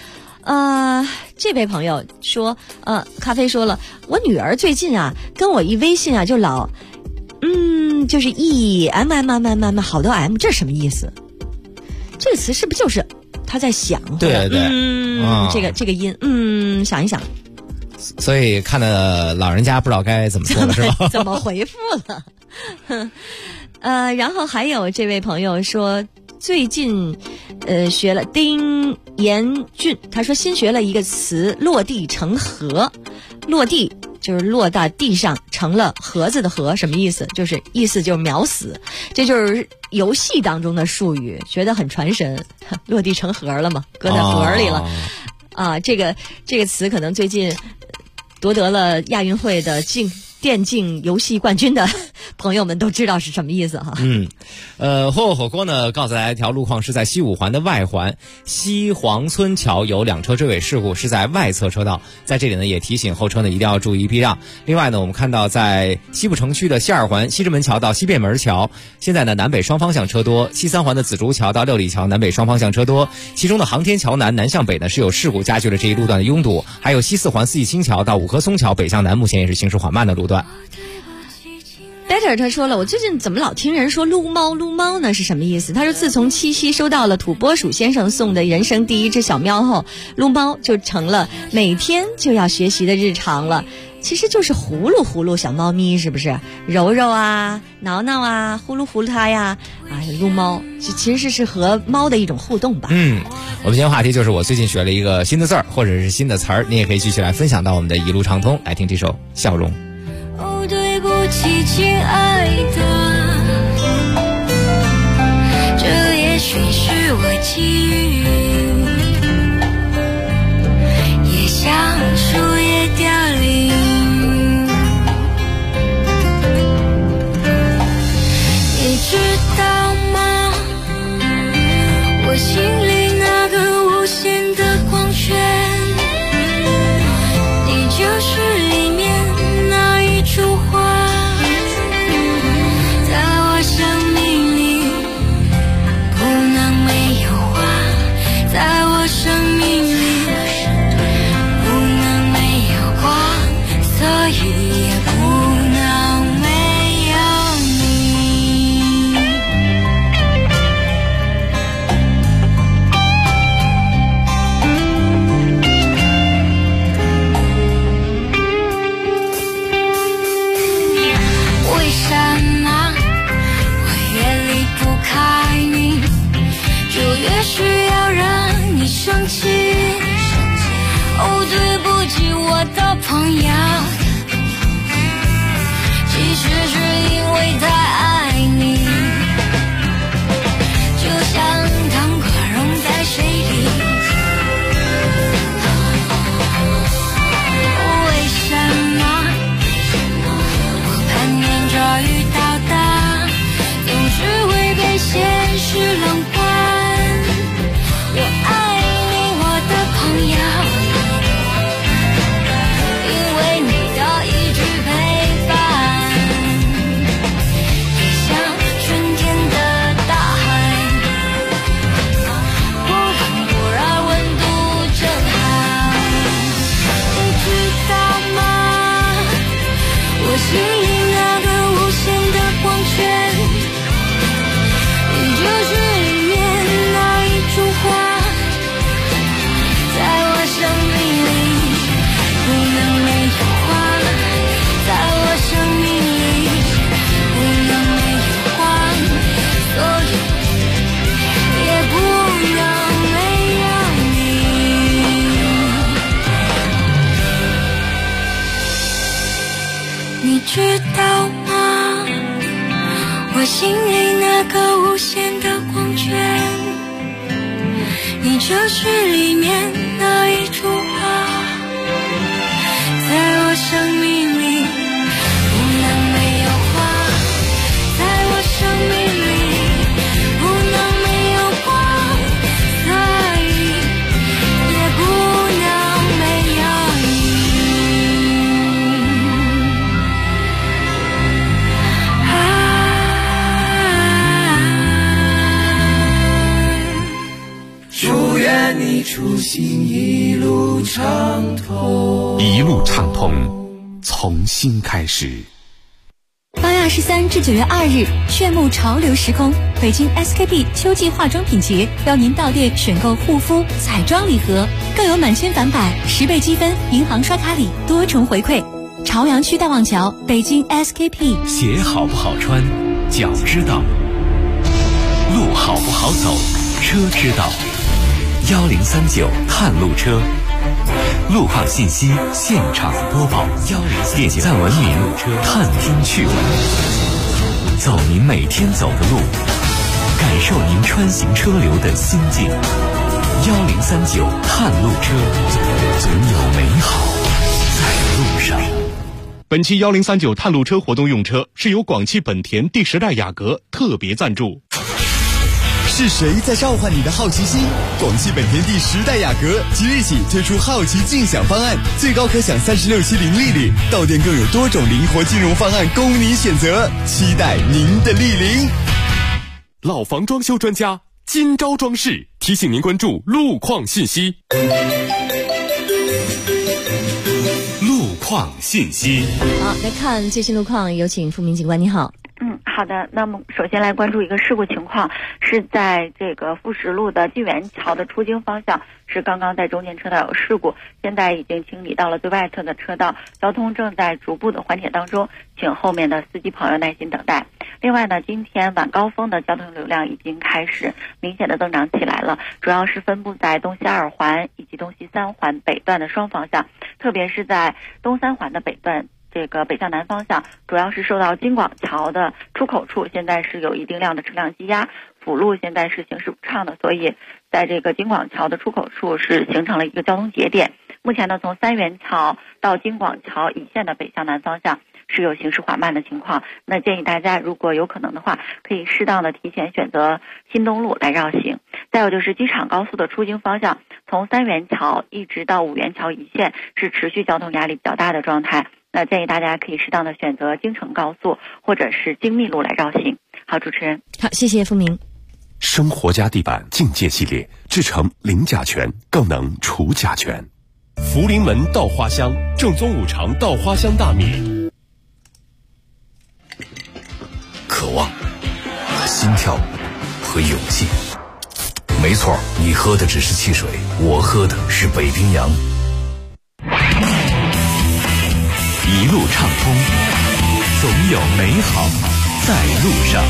这位朋友说，咖啡说了，我女儿最近啊跟我一微信啊就老，就是 M 好多 M， 这是什么意思？这个词是不是就是他在想？ 对， 这个音，想一想。 所以看的老人家不知道该怎么说了，是吧？ 怎么回复了？然后还有这位朋友说，最近学了丁延俊，他说新学了一个词，落地成盒。落地就是落到地上，成了盒子的盒，什么意思？就是意思就是秒死，这就是游戏当中的术语，觉得很传神。落地成盒了嘛，搁在盒里了。这个词可能最近夺得了亚运会的电竞游戏冠军的朋友们都知道是什么意思哈。 霍火锅呢告诉大家一条路况是在西五环的外环西黄村桥有2车追尾事故，是在外侧车道，在这里呢也提醒后车呢一定要注意避让。另外呢，我们看到在西部城区的西2环西直门桥到西便门桥，现在呢南北双方向车多，西3环的紫竹桥到六里桥南北双方向车多，其中的航天桥南向北呢是有事故加剧了这一路段的拥堵，还有西4环四季青桥到五棵松桥北向南目前也是行驶缓慢的路段。 Better 他说了，我最近怎么老听人说撸猫呢？是什么意思？他说自从七夕收到了土拨鼠先生送的人生第一只小喵后，撸猫就成了每天就要学习的日常了。其实就是呼噜小猫咪，是不是？揉揉啊，挠挠啊，呼噜它呀，撸猫，其实是和猫的一种互动吧。 我们今天话题就是我最近学了一个新的字儿或者是新的词儿，你也可以继续来分享到我们的一路畅通。来听这首《笑容》。 哦，对不起，亲爱的，这也许是我际遇，也像树叶凋零。你知道吗？我心里那个无限的光圈，你就是里面那一束花，在我生命里不能没有花，在我生命里不能没有光，所以也不能没有你。为什么我越离不开你，就越需要让你生气？哦，对不起，我的朋友，其实是因为太爱你，就像糖果溶在水里。为什么我盼念着遇到的总是会被现实冷观？我爱你，我的朋友，因为你的一句陪伴，也像春天的大海，不冷不热，温度正好。你知道吗？我心里那个无限的光圈，你就是里面那一束花，在我生命里不能没有花，在我生命里不能没有光，所以也不能没有你。你知道吗？我心里那个无限的光圈，你就是里面那一束花，在我生命里不能没有花，在我生命里不能没有光，所以也不能没有你。 祝愿你出行一路路畅通， 一路畅通，从新开始。 8月23至9月2日，炫目潮流时空，北京 SKP 秋季化妆品节邀您到店选购护肤、彩妆礼盒，更有满千返百、10倍积分、银行刷卡礼多重回馈。朝阳区大望桥，北京 SKP。 鞋好不好穿，脚知道；路好不好走，车知道。1039探路车，路况信息现场播报。点赞文明，探听趣闻，走您每天走的路，感受您穿行车流的心境。1039探路车，总有美好在路上。 本期1039探路车活动用车是由广汽本田第10代雅阁特别赞助。 是谁在召唤你的好奇心？广汽本田第10代雅阁即日起推出好奇竞享方案，最高可享36期零利率，到店更有多种灵活金融方案供你选择，期待您的莅临。 老房装修专家金招装饰提醒您关注路况信息。路况信息。 好，来看最新路况，有请付明警官，你好。 好的，那么首先来关注一个事故情况，是在这个富石路的晋源桥的出京方向，是刚刚在中间车道有事故，现在已经清理到了最外侧的车道，交通正在逐步的缓解当中，请后面的司机朋友耐心等待。另外呢，今天晚高峰的交通流量已经开始明显的增长起来了，主要是分布在东西2环以及东西3环北段的双方向，特别是在东3环的北段，这个北向南方向，主要是受到京广桥的出口处现在是有一定量的车辆积压，辅路现在是行驶不畅的，所以在这个京广桥的出口处是形成了一个交通节点。目前呢，从三元桥到京广桥一线的北向南方向是有行驶缓慢的情况，那建议大家如果有可能的话，可以适当的提前选择新东路来绕行。再有就是机场高速的出京方向，从三元桥一直到五元桥一线是持续交通压力比较大的状态，那建议大家可以适当的选择京承高速或者是京密路来绕行。好，主持人。 好，谢谢付明。 生活家地板境界系列制成零甲醛，更能除甲醛。 福临门稻花香，正宗五常稻花香大米。 渴望、心跳和勇气。没错，你喝的只是汽水，我喝的是北冰洋。 一路畅通，总有美好在路上。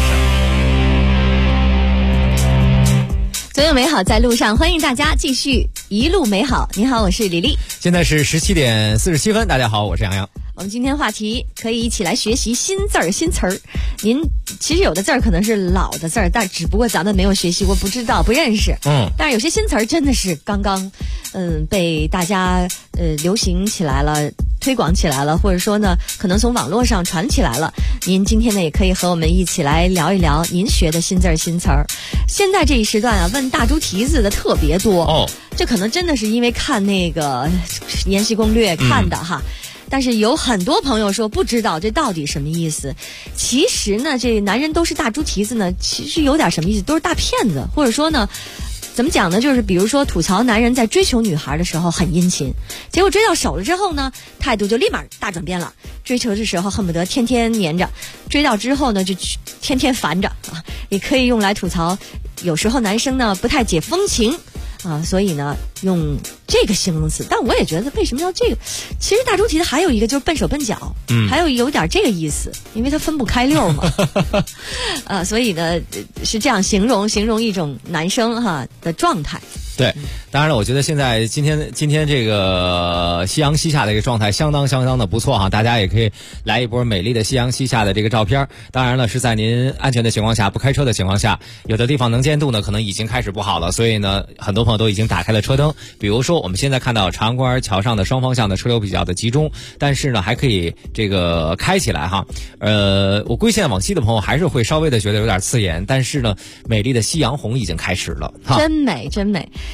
总有美好在路上，欢迎大家继续一路美好。你好，我是李丽。 现在是17点47分，大家好，我是杨洋。 我们今天话题可以一起来学习新字儿、新词儿。您其实有的字儿可能是老的字儿，但只不过咱们没有学习过，不知道、不认识。但是有些新词儿真的是刚刚被大家流行起来了。推广起来了，或者说呢，可能从网络上传起来了。您今天呢，也可以和我们一起来聊一聊您学的新字儿、新词儿。现在这一时段啊，问大猪蹄子的特别多哦，这可能真的是因为看那个《延禧攻略》看的哈。但是有很多朋友说不知道这到底什么意思。其实呢，这男人都是大猪蹄子呢，其实有点什么意思，都是大骗子，或者说呢。怎么讲呢？就是比如说吐槽男人在追求女孩的时候很殷勤，结果追到手了之后呢，态度就立马大转变了。追求的时候恨不得天天黏着，追到之后呢就天天烦着啊。也可以用来吐槽，有时候男生呢不太解风情啊，所以呢用这个形容词。但我也觉得为什么要这个？其实大猪蹄子还有一个就是笨手笨脚，还有点这个意思，因为他分不开溜嘛。所以呢是这样形容一种男生哈的状态。 对，当然了，我觉得现在今天这个夕阳西下的一个状态相当的不错哈，大家也可以来一波美丽的夕阳西下的这个照片。当然了，是在您安全的情况下，不开车的情况下，有的地方能见度呢可能已经开始不好了，所以呢，很多朋友都已经打开了车灯。比如说我们现在看到长安公园桥上的双方向的车流比较的集中，但是呢还可以这个开起来哈。我归线往西的朋友还是会稍微的觉得有点刺眼，但是呢，美丽的夕阳红已经开始了哈， 真美真美。在这样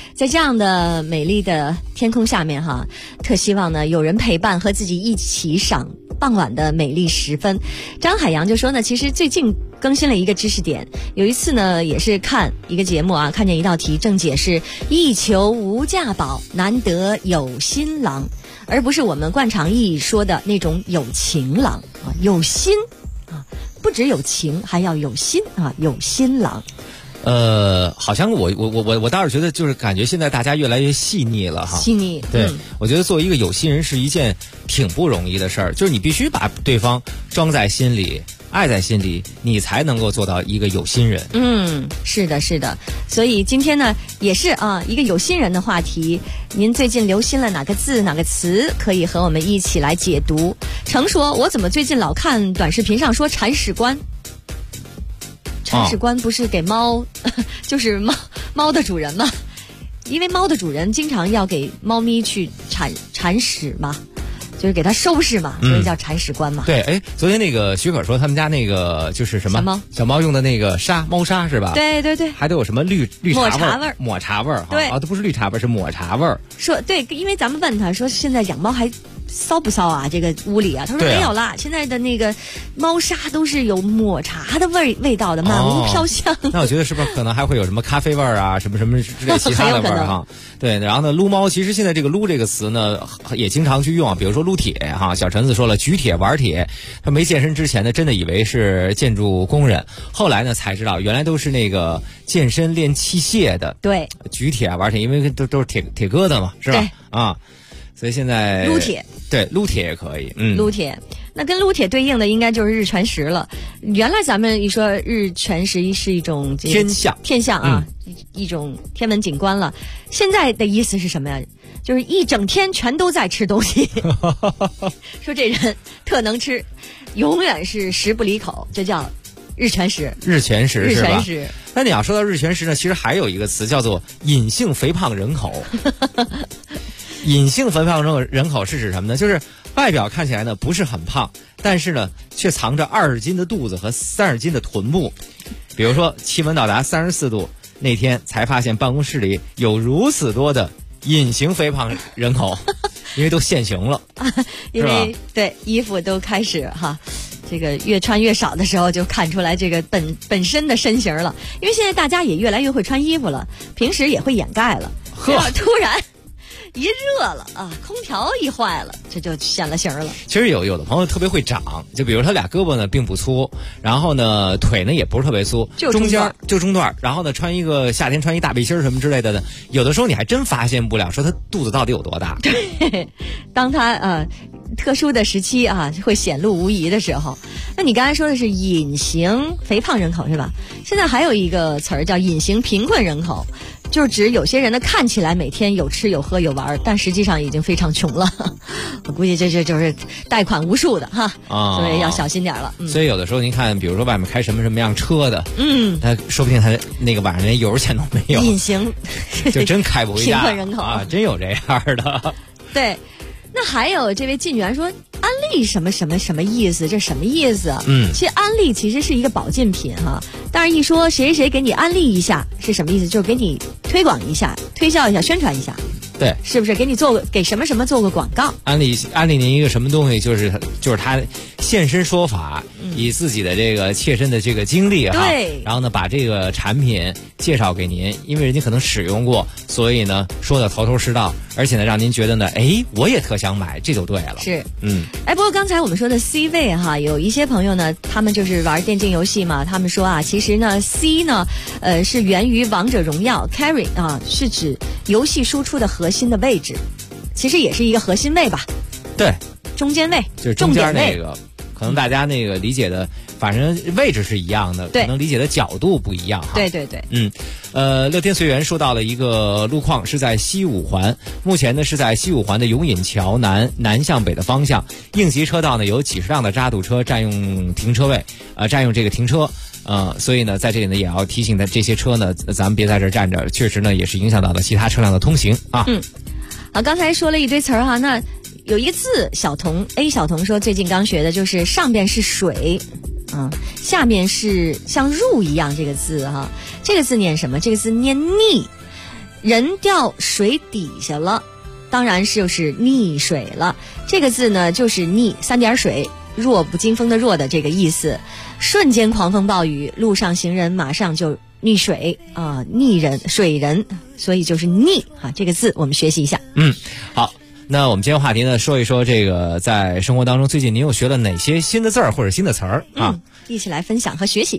样的美丽的天空下面哈，特希望呢有人陪伴和自己一起赏傍晚的美丽时分。张海洋就说呢，其实最近更新了一个知识点，有一次呢也是看一个节目啊，看见一道题正解是一求无价宝，难得有新郎，而不是我们惯常意义说的那种有情郎啊，有心啊，不只有情，还要有心啊，有新郎。 好像我倒是觉得就是感觉现在大家越来越细腻了哈。 细腻， 对，我觉得作为一个有心人是一件挺不容易的事儿，就是你必须把对方装在心里，爱在心里，你才能够做到一个有心人。 是的，是的。所以今天呢，也是啊一个有心人的话题。您最近留心了哪个字哪个词，可以和我们一起来解读。程说，我怎么最近老看短视频上说铲屎官？铲屎官不是给猫，就是猫的主人吗？因为猫的主人经常要给猫咪去铲屎嘛，就是给它收拾嘛，所以叫铲屎官嘛。 对，哎，昨天那个许可说他们家那个就是什么小猫用的那个猫砂是吧？ 对对对， 还都有什么绿茶味儿，抹茶味儿。 对啊，都不是绿茶味儿，是抹茶味儿。 说对，因为咱们问他说现在养猫还骚不骚啊？这个屋里啊，他说没有啦，现在的那个猫砂都是有抹茶的味道的，满屋飘香。 那我觉得是不是可能还会有什么咖啡味儿啊，什么什么之类其他的味儿哈？对，然后呢，撸猫其实现在这个撸这个词呢，也经常去用，比如说撸铁哈，小陈子说了举铁玩铁，他没健身之前呢，真的以为是建筑工人，后来呢才知道原来都是那个健身练器械的。 对， 举铁玩铁，因为都是铁疙瘩嘛，是吧？啊。所以现在撸铁， 对，撸铁也可以， 撸铁，那跟撸铁对应的应该就是日全食了。原来咱们一说日全食是一种天象啊，一种天文景观了。现在的意思是什么呀？就是一整天全都在吃东西，说这人特能吃，永远是食不离口，这叫日全食。 日全食是吧？ 日全食。 那你要说到日全食呢，其实还有一个词叫做隐性肥胖人口。隐性肥胖人口是指什么呢？就是外表看起来呢不是很胖，但是呢却藏着20斤的肚子和30斤的臀部。比如说气温到达34度，那天才发现办公室里有如此多的隐形肥胖人口，因为都现形了， 因为对衣服都开始哈。这个越穿越少的时候，就看出来这个本身的身形了。因为现在大家也越来越会穿衣服了，平时也会掩盖了。突然一热了啊，空调一坏了，这就现了形了。 其实有的朋友特别会长，就比如他俩胳膊呢并不粗，然后呢腿呢也不是特别粗，中间就中段，然后呢穿一个夏天穿一大背心什么之类的呢，有的时候你还真发现不了，说他肚子到底有多大。 对，当他特殊的时期啊会显露无遗的时候。那你刚才说的是隐形肥胖人口是吧？现在还有一个词儿叫隐形贫困人口，就是指有些人呢看起来每天有吃有喝有玩，但实际上已经非常穷了。我估计这就是贷款无数的哈，所以要小心点了。 所以有的时候您看，比如说外面开什么样车的，他说不定他那个晚上连油钱都没有。 隐形就真开不回家。 贫困人口啊，真有这样的。 对。那还有这位晋元说安利什么意思？这什么意思？其实安利其实是一个保健品哈，但是一说谁给你安利一下是什么意思？就是给你推广一下、推销一下、宣传一下。 对， 是不是给什么做个广告？ 安利您一个什么东西，就是他现身说法，以自己的这个切身的这个经历哈， 对， 然后呢把这个产品介绍给您，因为人家可能使用过，所以呢说的头头是道，而且呢让您觉得呢，哎，我也特想买，这就对了。 是，不过刚才我们说的 C 位哈，有一些朋友呢，他们就是玩电竞游戏嘛，他们说啊，其实呢 C 呢，是源于王者荣耀 carry 啊，是指游戏输出的核心的位置，其实也是一个核心位吧？ 对， 中间位， 就是中间那个，可能大家那个理解的，反正位置是一样的，可能理解的角度不一样哈。 对。 乐天随缘说到了一个路况，是在西五环，目前呢是在西五环的永隐桥南向北的方向，应急车道呢有几十辆的渣土车占用停车位，占用这个停车。所以呢，在这里呢，也要提醒的这些车呢，咱们别在这儿站着，确实呢，也是影响到了其他车辆的通行啊。 好，刚才说了一堆词儿哈，那有一个字，小童 A 小童说最近刚学的就是上边是水，下面是像入一样这个字哈，这个字念什么？这个字念逆。 人掉水底下了，当然就是溺水了。这个字呢，就是溺3点水，弱不禁风的弱的这个意思。瞬间狂风暴雨，路上行人马上就溺水啊，溺人水人，所以就是溺啊这个字我们学习一下。 好，那我们今天话题呢，说一说这个在生活当中最近您又学了哪些新的字儿或者新的词儿啊？ 一起来分享和学习。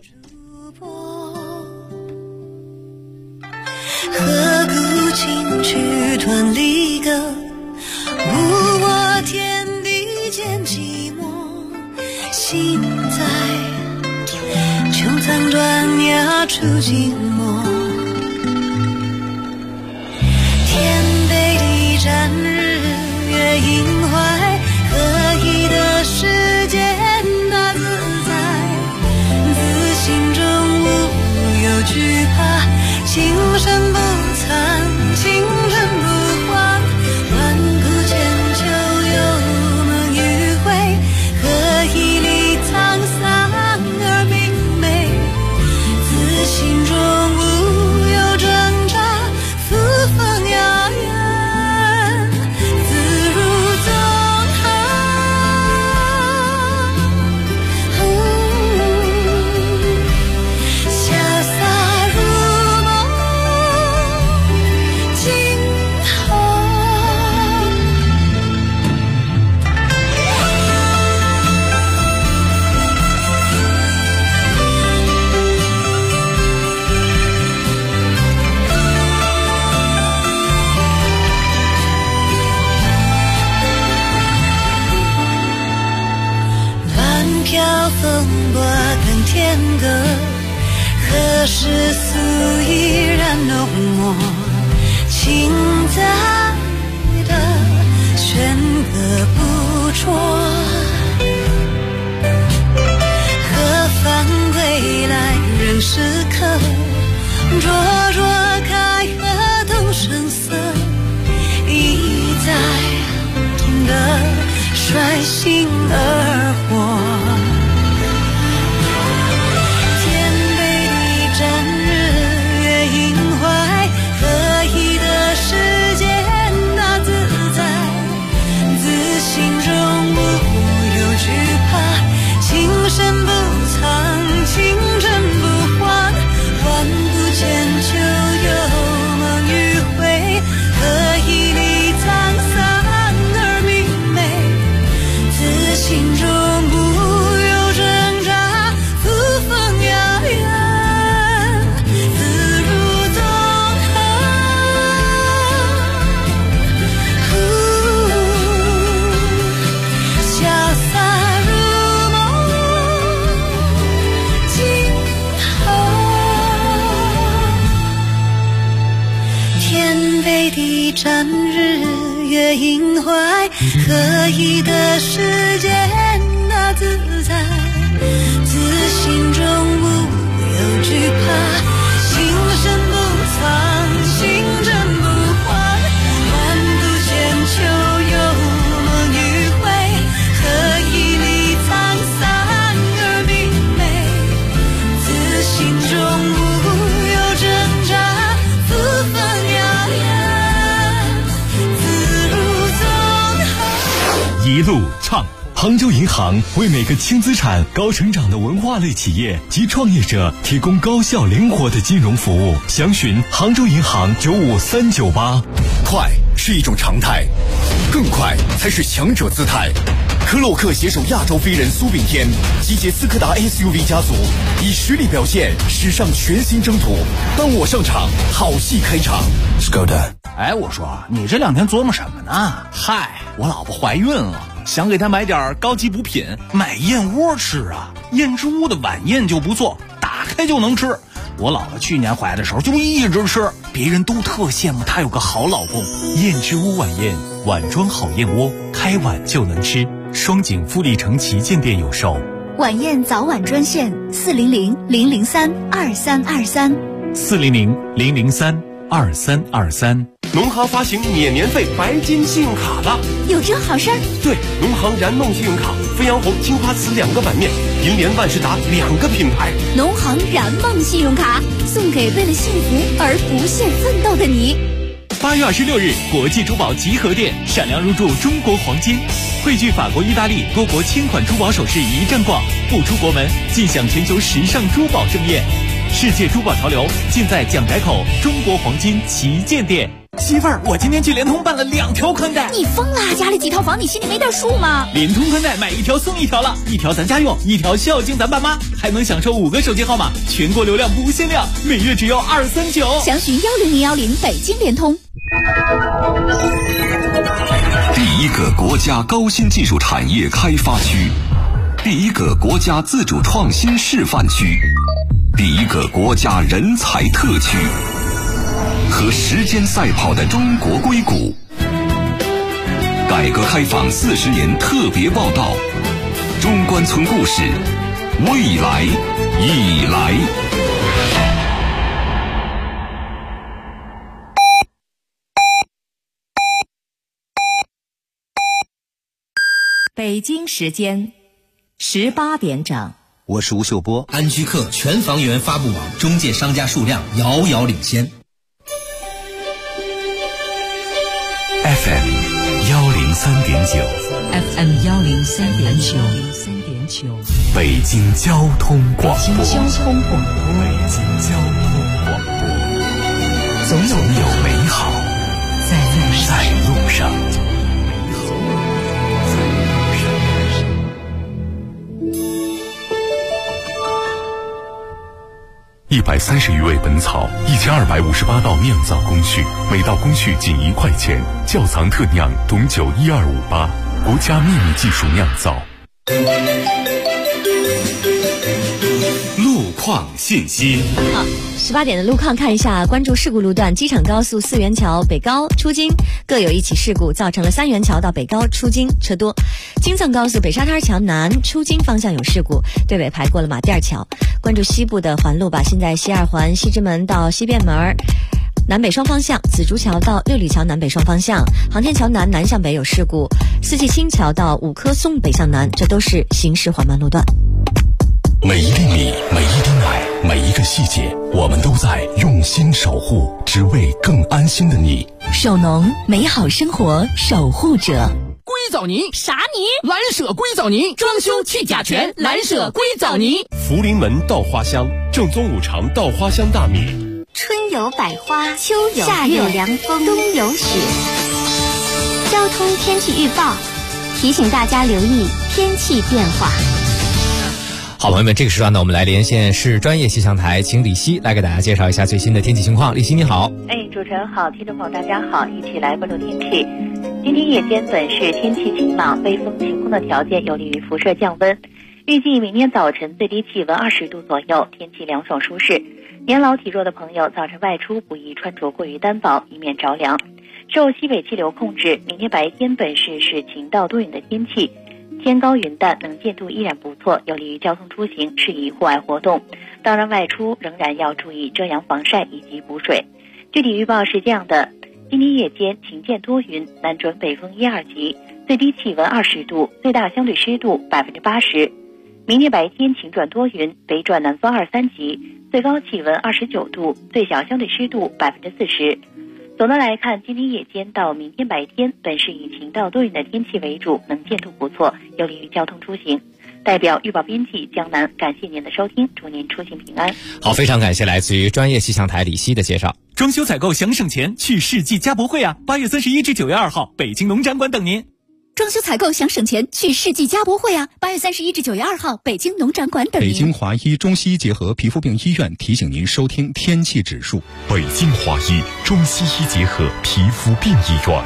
河谷清曲断离歌，无我天地间寂寞，心在穹苍断崖处静默，天北地战日月阴怀，合一的世间大自在，自心中无有惧怕，情深不残，情深不换，万古千秋有梦与悔，何以离沧桑而明媚，自心中无有挣扎，扶风遥远，自如纵横，潇洒如梦今后。乱飘风波等天歌，何时素依然浓墨，情在的弦歌不辍，何方归来人时刻，灼灼开合动声色，一再的率性而活，天北地战日月阴怀，合一的世间大自在，自心中无有惧怕，情深不藏，情真不换，万古千秋有梦与悔，何以离沧桑而明媚，自心中不有挣扎，扶风遥远，自如纵横，潇洒如梦今后，天北地战日月阴怀，合一的世间大自在，自心中无有惧怕，情深不藏，情真不换，万古千秋有梦与悔，何以离沧桑而明媚，自心中无有挣扎，扶风遥远，自如纵横。 一路畅。杭州银行为每个轻资产、高成长的文化类企业及创业者提供高效灵活的金融服务。详询杭州银行95398。 快是一种常态，更快才是强者姿态。科洛克携手亚洲飞人苏炳添，集结斯柯达 SUV 家族，以实力表现史上全新征途。当我上场，好戏开场。Skoda。 哎，我说你这2天琢磨什么呢？嗨，我老婆怀孕了，想给她买点高级补品，买燕窝吃啊。燕之屋的晚宴就不错，打开就能吃。我老婆去年怀的时候就一直吃，别人都特羡慕她有个好老公。 燕之屋晚宴，碗装好燕窝，开碗就能吃。双井富力城旗舰店有售。 晚宴早晚专线400-003-2323。 400-003-2323。 农行发行免费白金信用卡了， 有这好事儿？ 对，农行燃梦信用卡，飞扬红、青花瓷2个版面，银联万事达2个品牌。 农行燃梦信用卡送给为了幸福而不懈奋斗的你。 8月26日，国际珠宝集合店闪亮入驻中国黄金，汇聚法国、意大利多国千款珠宝首饰一站逛，不出国门尽享全球时尚珠宝盛宴。世界珠宝潮流尽在蒋宅口中国黄金旗舰店。媳妇儿，我今天去联通办了2条宽带。 你疯了？家里几套房，你心里没点数吗？ 联通宽带买1条送1条了，1条咱家用，1条孝敬咱爸妈，还能享受5个手机号码，全国流量不限量，每月只要239。 详询10010北京联通。 第一个国家高新技术产业开发区，第一个国家自主创新示范区，第一个国家人才特区。和时间赛跑的中国硅谷，改革开放40年特别报道，中关村故事，未来已来。 北京时间18点整。 我是吴秀波。 安居客全房源发布网中介商家数量遥遥领先。 FM 103.9 FM 103.9 北京交通广播。 北京交通广播，总有美好在路上。130余味本草，1258道酿造工序，每道工序仅1块钱。窖藏特酿董酒12588，国家秘密技术酿造。路况信息。 好，18点的路况看一下，关注事故路段：机场高速4元桥北高出京各有1起事故，造成了3元桥到北高出京车多。京藏高速北沙滩桥南出京方向有事故，对尾排过了马甸桥。关注西部的环路吧，现在西2环西直门到西便门南北双方向，紫竹桥到六里桥南北双方向，航天桥南南向北有事故，四季青桥到五棵松北向南，这都是行驶缓慢路段。 每一粒米，每一滴奶，每一个细节，我们都在用心守护，只为更安心的你。 首农，美好生活守护者。 硅藻泥啥泥？ 蓝舍硅藻泥，装修去甲醛，蓝舍硅藻泥。 福临门稻花香，正宗5常稻花香大米。 春有百花，秋有夏有凉风，冬有雪。交通天气预报提醒大家留意天气变化。 好朋友们，这个时段呢，我们来连线市专业气象台，请李希来给大家介绍一下最新的天气情况。李希你好。 主持人好，听众朋友大家好，一起来关注天气。今天夜间本市天气晴朗，微风晴空的条件有利于辐射降温。预计明天早晨最低气温20度左右，天气凉爽舒适。年老体弱的朋友早晨外出不宜穿着过于单薄，以免着凉。受西北气流控制，明天白天本市是晴到多云的天气，天高云淡，能见度依然不错，有利于交通出行，适宜户外活动。当然外出仍然要注意遮阳防晒以及补水。具体预报是这样的：今天夜间晴见多云，南转北风1、2级，最低气温20度，最大相对湿度80%。明天白天晴转多云，北转南风2、3级，最高气温29度，最小相对湿度40%。总的来看，今天夜间到明天白天，本市以晴到多云的天气为主，能见度不错，有利于交通出行。代表预报编辑江南，感谢您的收听，祝您出行平安。 好，非常感谢来自于专业气象台李希的介绍。 装修采购想省钱，去世纪家博会啊！8月31至9月2号，北京农展馆等您。 装修采购想省钱，去世纪家博会啊！8月31至9月2号，北京农展馆等您。 北京华医中西医结合皮肤病医院提醒您收听天气指数。 北京华医中西医结合皮肤病医院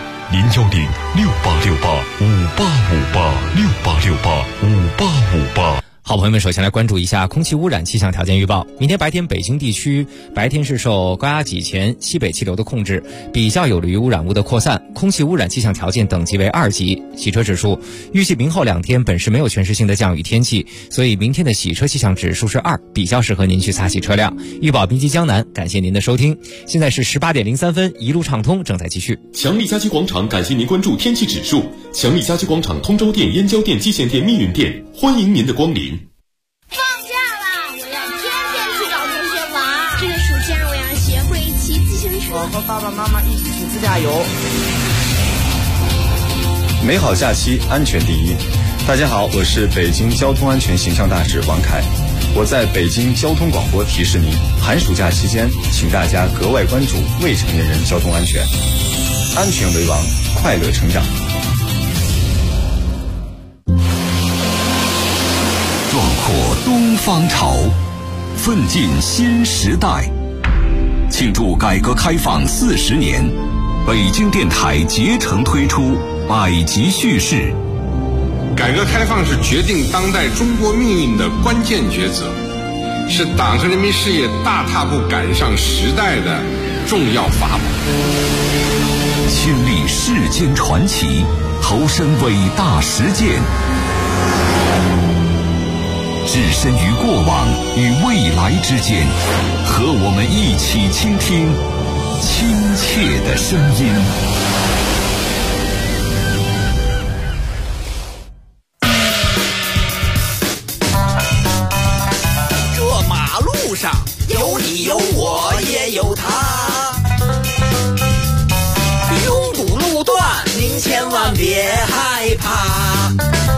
，0106868585858，668685858。 好朋友们，首先来关注一下空气污染气象条件预报。明天白天，北京地区白天是受高压脊前西北气流的控制，比较有利于污染物的扩散，空气污染气象条件等级为2级。洗车指数，预计明后2天本市没有全市性的降雨天气，所以明天的洗车气象指数是2，比较适合您去擦洗车辆。预报编辑江南，感谢您的收听。现在是18点03分，一路畅通正在继续。 强力家居广场感谢您关注天气指数。强力家居广场通州店、燕郊店、蓟县店、密云店，欢迎您的光临。 放假啦！我要天天去找同学玩。这个暑假我要学会骑自行车， 我和爸爸妈妈一起去自驾游。 美好假期，安全第一。大家好，我是北京交通安全形象大使王凯。我在北京交通广播提示您，寒暑假期间，请大家格外关注未成年人交通安全，安全为王，快乐成长。 壮阔东方潮，奋进新时代。庆祝改革开放40年，北京电台竭诚推出百集叙事。 改革开放是决定当代中国命运的关键抉择，是党和人民事业大踏步赶上时代的重要法宝。 亲历世间传奇，投身伟大实践，置身于过往与未来之间，和我们一起倾听亲切的声音。 这马路上有你有我也有他，拥堵路段您千万别害怕，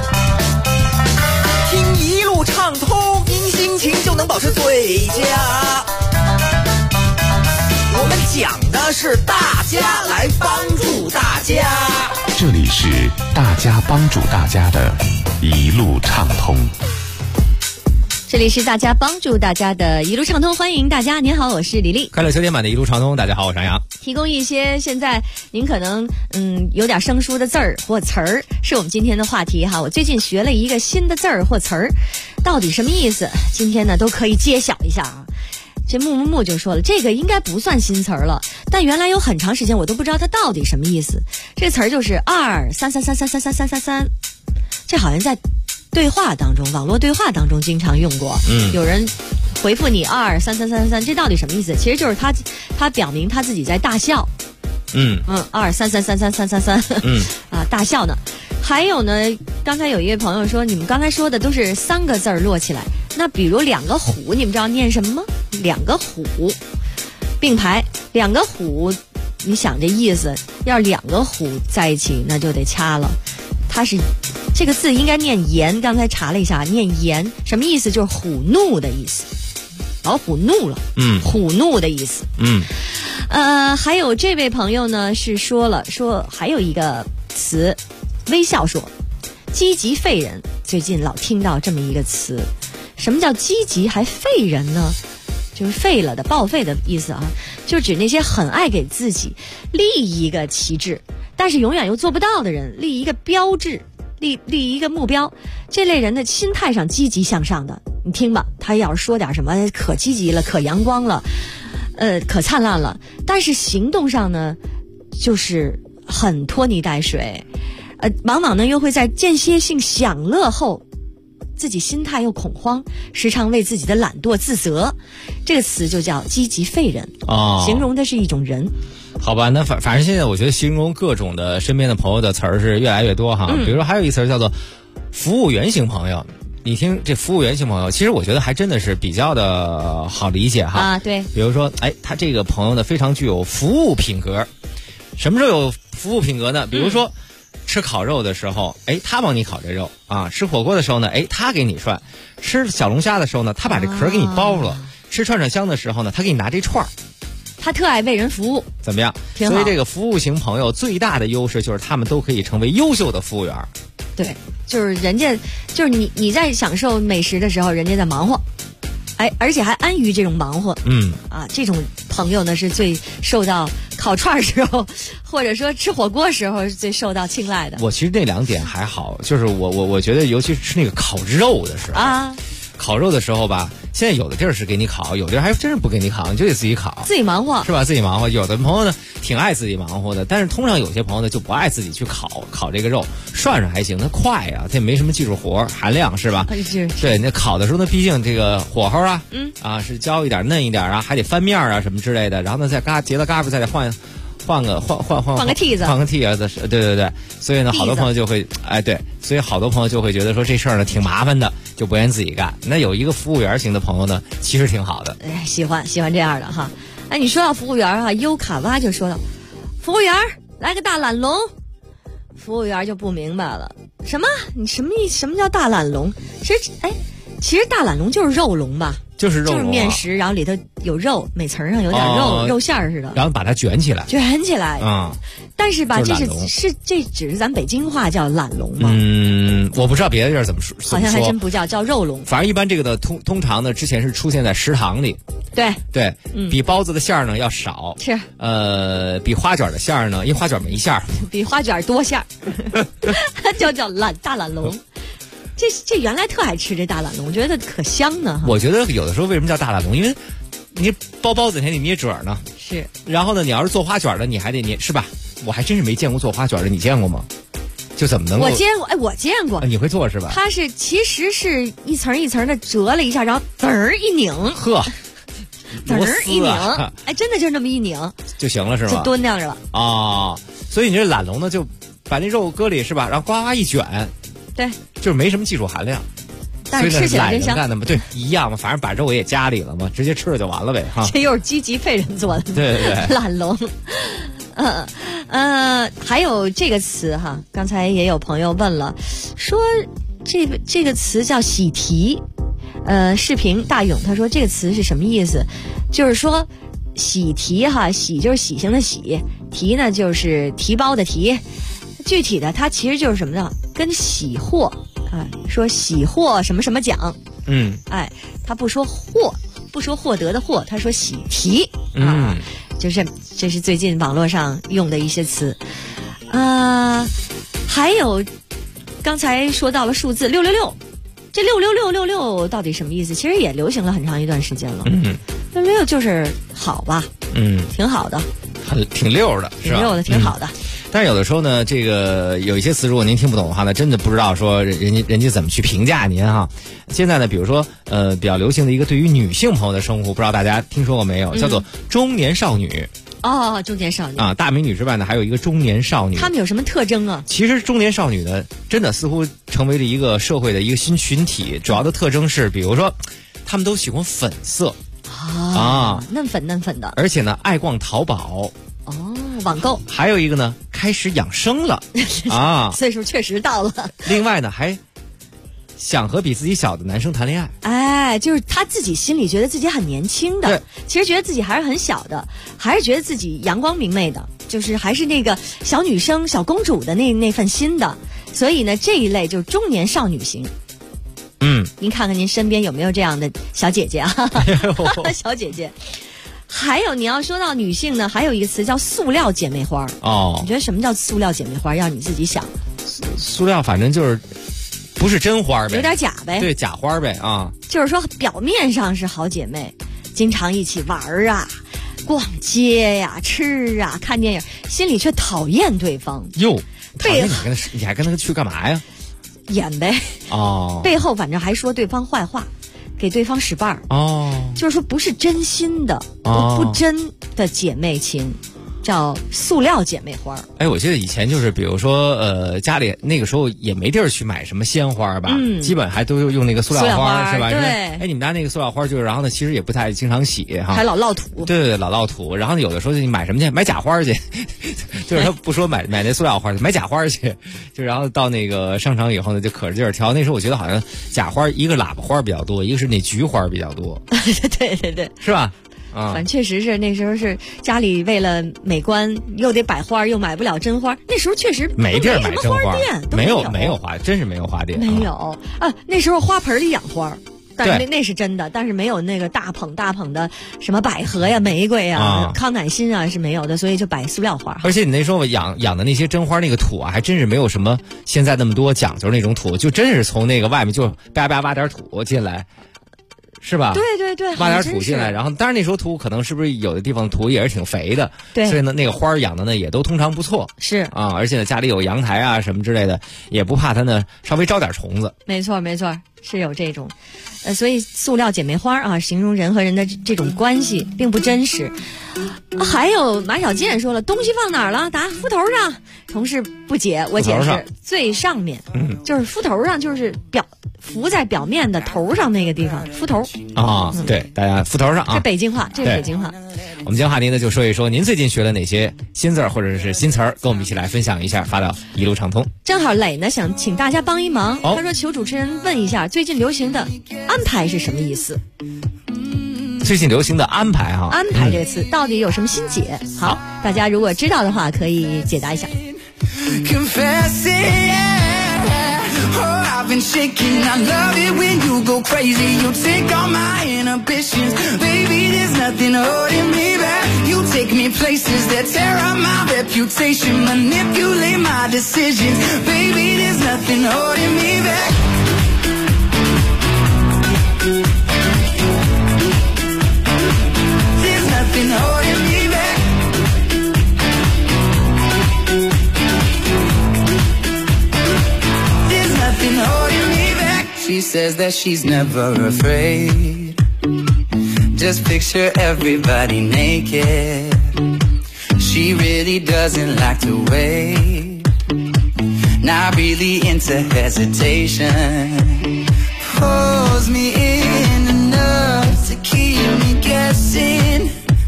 听一路畅通，您心情就能保持最佳。我们讲的是大家来帮助大家， 这里是大家帮助大家的一路畅通。 这里是大家帮助大家的一路畅通，欢迎大家。您好，我是李丽。 快乐秋天版的一路畅通，大家好，我是杨洋。 提供一些现在您可能有点生疏的字儿或词儿，是我们今天的话题哈。我最近学了一个新的字儿或词儿，到底什么意思？今天呢都可以揭晓一下啊。这木就说了，这个应该不算新词儿了，但原来有很长时间我都不知道它到底什么意思。这个词儿就是23333333333，这好像在对话当中，网络对话当中经常用过。有人回复你2333333，这到底什么意思？其实就是他表明他自己在大笑。233333333，大笑呢。还有呢，刚才有一位朋友说，你们刚才说的都是3个字儿摞起来，那比如2个虎，你们知道念什么吗？2个虎并排，2个虎，你想这意思，要是2个虎在一起，那就得掐了。它是这个字应该念言，刚才查了一下，念言什么意思？就是虎怒的意思，老虎怒了，虎怒的意思。还有这位朋友呢是说还有一个词，微笑说积极废人，最近老听到这么一个词。什么叫积极还废人呢？就是废了的，报废的意思啊，就指那些很爱给自己立一个旗帜，但是永远又做不到的人，立一个标志，立一个目标，这类人的心态上积极向上的。你听吧，他要是说点什么可积极了，可阳光了，可灿烂了，但是行动上呢就是很拖泥带水，往往呢又会在间歇性享乐后自己心态又恐慌，时常为自己的懒惰自责。这个词就叫积极废人，形容的是一种人。 好吧，那反正现在我觉得形容各种的身边的朋友的词儿是越来越多哈。比如说还有一词叫做服务员型朋友，你听这服务员型朋友，其实我觉得还真的是比较的好理解哈。 对。 比如说，他这个朋友呢非常具有服务品格。什么时候有服务品格呢？比如说，吃烤肉的时候，他帮你烤这肉啊；吃火锅的时候呢，他给你涮；吃小龙虾的时候呢，他把这壳给你包了；吃串串香的时候呢，他给你拿这串儿。 他特爱为人服务， 怎么样？ 挺好。 所以这个服务型朋友最大的优势就是他们都可以成为优秀的服务员。 对，就是人家，就是你在享受美食的时候，人家在忙活，而且还安于这种忙活。这种朋友呢是最受到烤串时候，或者说吃火锅时候是最受到青睐的。 我其实这2点还好，就是我觉得尤其是吃那个烤肉的时候烤肉的时候吧，现在有的地儿是给你烤，有的地儿还真是不给你烤，你就得自己烤， 自己忙活是吧？自己忙活。有的朋友呢挺爱自己忙活的，但是通常有些朋友呢就不爱自己去烤这个肉，涮还行，它快啊，它也没什么技术活含量是吧？对，那烤的时候呢，毕竟这个火候是焦一点嫩一点啊，还得翻面啊什么之类的，然后呢再结了嘎巴再得换个屉子， 换个屉子，对，所以呢，好多朋友就会所以好多朋友就会觉得说这事儿呢挺麻烦的，就不愿意自己干。那有一个服务员型的朋友呢，其实挺好的， 喜欢这样的哈。 哎，你说到服务员啊，优卡哇就说到，服务员来个大懒龙，服务员就不明白了，什么？你什么意思？什么叫大懒龙？其实大懒龙就是肉龙吧？ 就是肉龙、 就是面食，然后里头有肉，每层上有点肉、肉馅儿似的， 然后把它卷起来， 但是吧，这只是咱北京话叫懒龙吗？ 我不知道别的地儿怎么说， 好像还真不叫肉龙。 反正一般这个呢，通常呢，之前是出现在食堂里。 对， 比包子的馅儿呢要少， 是比花卷的馅儿呢，因为花卷没馅儿， 比花卷多馅儿，叫大懒龙。这原来特爱吃这大懒龙，我觉得可香呢。 我觉得有的时候为什么叫大懒龙，因为你包包子你还得捏褶呢， 是。 然后呢，你要是做花卷的，你还得捏，是吧？我还真是没见过做花卷的，你见过吗？就怎么能够？ 我见过，我见过。 你会做是吧？ 它其实是一层一层的折了一下，然后嘚儿一拧， 呵， 嘚儿一拧，真的就这么一拧就行了是吧？ 就蹲那儿了啊。所以你这懒龙呢，就把那肉搁里是吧？然后呱呱一卷。 对， 就是没什么技术含量， 但是吃起来真香。 干的嘛，对，一样嘛，反正把肉也加里了嘛，直接吃了就完了呗。哈， 这又是积极废人做的， 对， 懒龙。还有这个词哈，刚才也有朋友问了，说这个词叫喜提。视频大勇他说这个词是什么意思？就是说喜提哈，喜就是喜庆的喜，提呢就是提包的提。具体的它其实就是什么呢？跟喜获说喜获什么什么奖，他不说获得的获，他说喜提就是这是最近网络上用的一些词。还有刚才说到了数字666，这66666到底什么意思？其实也流行了很长一段时间了。666就是好吧，挺好的， 挺溜的， 挺溜的，挺好的。 但是有的时候呢，这个有一些词如果您听不懂的话呢，真的不知道说人家怎么去评价您哈。现在呢，比如说比较流行的一个对于女性朋友的称呼，不知道大家听说过没有，叫做中年少女。 中年少女啊，大美女之外呢，还有一个中年少女。 她们有什么特征啊？ 其实中年少女呢，真的似乎成为了一个社会的一个新群体。主要的特征是，比如说，她们都喜欢粉色嫩粉的， 而且呢，爱逛淘宝。 网购。 还有一个呢，开始养生了岁数确实到了。 另外呢，还想和比自己小的男生谈恋爱。就是他自己心里觉得自己很年轻的，其实觉得自己还是很小的，还是觉得自己阳光明媚的，就是还是那个小女生小公主的那份心的。所以呢，这一类就是中年少女型。您看看您身边有没有这样的小姐姐啊？小姐姐。还有你要说到女性呢，还有一个词叫塑料姐妹花。你觉得什么叫塑料姐妹花？让你自己想。 塑料反正就是不是真花呗， 有点假呗。 对，假花呗啊。 就是说表面上是好姐妹，经常一起玩啊、逛街呀、吃啊、看电影，心里却讨厌对方。 讨厌你还跟他去干嘛呀？ 演呗。背后反正还说对方坏话。给对方使绊就是说不是真心的，不真的姐妹情，叫塑料姐妹花。 我记得以前就是比如说家里那个时候也没地儿去买什么鲜花吧，基本还都用那个塑料花是吧？ 对。 你们家那个塑料花就是，然后呢其实也不太经常洗哈， 还老落土。 对，老落土。然后呢有的时候你买什么去？买假花去，就是他不说买那塑料花去，买假花去。就然后到那个商场以后呢，就可着劲儿挑。那时候我觉得好像假花一个喇叭花比较多，一个是那菊花比较多。 对， 是吧？ 反正确实是那时候是家里为了美观又得摆花，又买不了真花。那时候确实没地儿买真花店， 没有花，真是没有花店。 没有那时候花盆里养花。但是那是真的，但是没有那个大捧的什么百合呀、玫瑰呀、康乃馨啊是没有的，所以就摆塑料花。 而且你那时候养的那些真花那个土还真是没有什么现在那么多讲究那种土，就真是从那个外面就叭挖点土进来。是吧？ 对， 挖点土进来，然后当然那时候土可能是不是有的地方土也是挺肥的， 对， 所以呢那个花养的呢也都通常不错， 是而且呢家里有阳台啊什么之类的，也不怕它呢稍微招点虫子。 没错，是有这种，所以塑料姐妹花形容人和人的这种关系并不真实。还有马小健说了，东西放哪儿了？答夫头上。同事不解，我解释最上面，就是夫头上就是浮在表面的头上那个地方，浮头啊，对，大家浮头上啊， 这北京话，这是北京话。 我们今天话题呢，就说一说您最近学了哪些新字或者是新词儿，跟我们一起来分享一下，发到一路畅通。 正好磊呢想请大家帮一忙，他说求主持人问一下，最近流行的安排是什么意思？ 最近流行的安排哈， 安排这个词到底有什么新解？好，大家如果知道的话，可以解答一下。 I've been shaking, I love it when you go crazy. You take all my inhibitions. Baby, there's nothing holding me back. You take me places that tear up my reputation. Manipulate my decisions. Baby, there's nothing holding me back. There's nothing holding me back. There's nothing holding me back. She says that she's never afraid. Just picture everybody naked. She really doesn't like to wait. Not really into hesitation. Pulls me in enough to keep me guessing.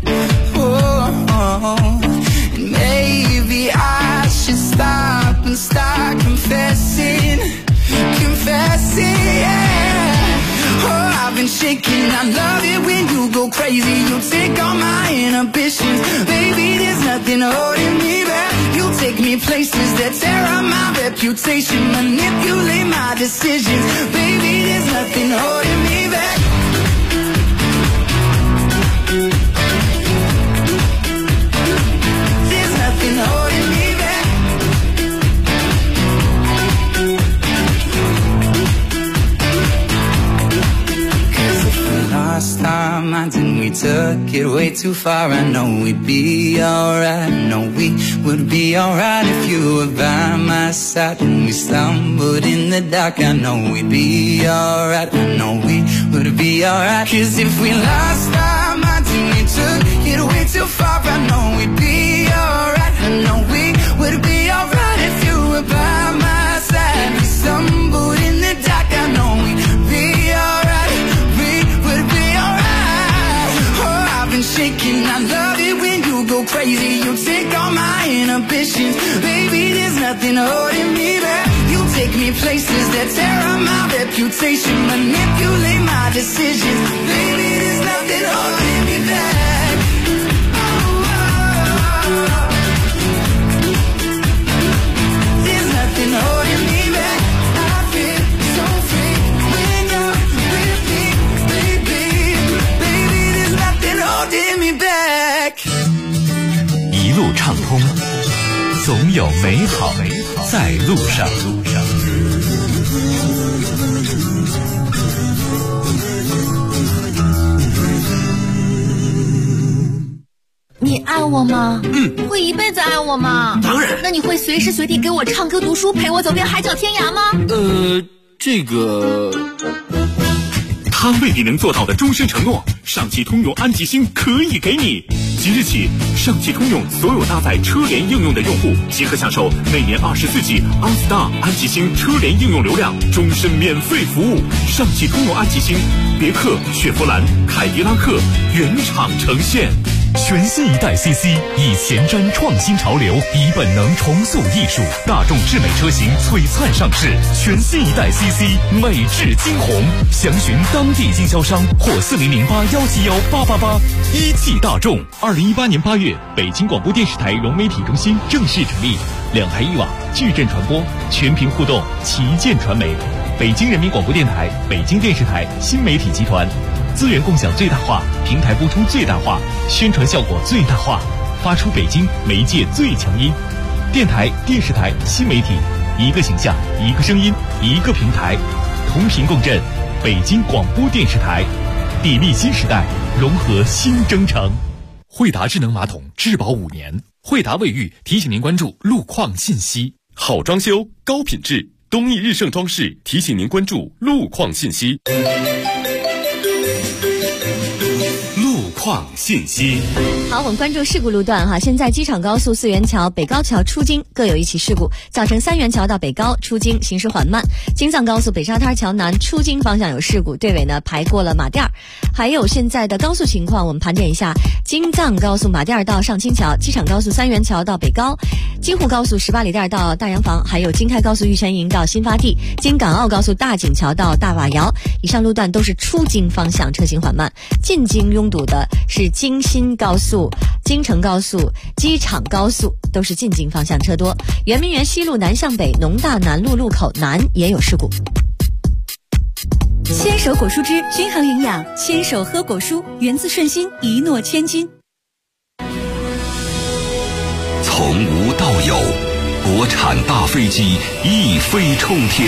Oh, and maybe I should stop and start confessing. Confessing, yeah. Oh, I've been shaking. I love it when you go crazy. You take all my inhibitions. Baby, there's nothing holding me back. You take me places that tear up my reputation. Manipulate my decisions. Baby, there's nothing holding me back. There's nothing holding me back. Lost our minds and we took it way too far. I know we'd be alright. I know we would be alright if you were by my side. When we stumbled in the dark, I know we'd be alright. I know we would be alright. 'Cause if we lost our minds and we took it way too far, I know we'd be alright. I know we would be alright if you were by my side. We stumbled in the dark, I know we'd be alright. Shaking, I love it when you go crazy. You take all my inhibitions. Baby, there's nothing holding me back. You take me places that tear up my reputation. Manipulate my decisions. Baby, there's nothing holding me back. There's nothing holding me back. I feel so free when you're with me, baby. Baby, there's nothing holding me back. 一路畅通，总有美好在路上。 你爱我吗？会一辈子爱我吗？ 当然。 那你会随时随地给我唱歌读书，陪我走遍海角天涯吗？ 这个他未必能做到的终身承诺，上汽通用安吉星可以给你。即日起，上汽通用所有搭载车联应用的用户即可享受每年24季 OnStar 安吉星车联应用流量终身免费服务。上汽通用安吉星，别克、雪佛兰、凯迪拉克原厂呈现。 全新一代 CC 以前瞻创新潮流，以本能重塑艺术，大众智美车型璀璨上市。全新一代 CC 美至惊鸿，详询当地经销商或4008171888。一汽大众。2018年8月，北京广播电视台融媒体中心正式成立，2台1网，矩阵传播，全屏互动，旗舰传媒。北京人民广播电台、北京电视台新媒体集团。资源共享最大化，平台播出最大化，宣传效果最大化，发出北京媒介最强音。电台、电视台、新媒体，一个形象，一个声音，一个平台，同频共振。北京广播电视台，砥砺新时代，融合新征程。 惠达智能马桶质保5年，惠达卫浴提醒您关注路况信息。 好装修，高品质，东义日盛装饰提醒您关注路况信息。 况信息。 好，我们关注事故路段哈。现在机场高速4元桥、北高桥出京各有一起事故，造成3元桥到北高出京行驶缓慢。京藏高速北沙滩桥南出京方向有事故，队尾呢排过了马甸儿。还有现在的高速情况，我们盘点一下：京藏高速马甸儿到上清桥，机场高速3元桥到北高，京沪高速18里店到大洋房，还有京开高速玉泉营到新发地，京港澳高速大井桥到大瓦窑。以上路段都是出京方向车行缓慢，进京拥堵的是京新高速、京承高速、机场高速，都是进京方向车多。圆明园西路南向北农大南路路口南也有事故。 牵手果蔬汁均衡营养，牵手喝果蔬，源自顺心，一诺千金。 从无到有，国产大飞机一飞冲天。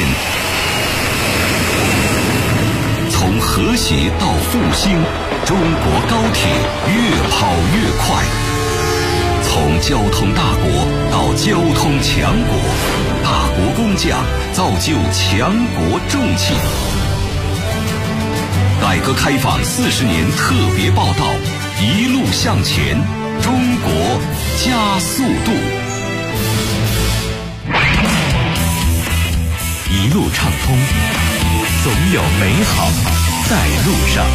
从和谐到复兴，中国高铁越跑越快。从交通大国到交通强国，大国工匠造就强国重器。改革开放40年特别报道，一路向前，中国加速度。一路畅通，总有美好在路上。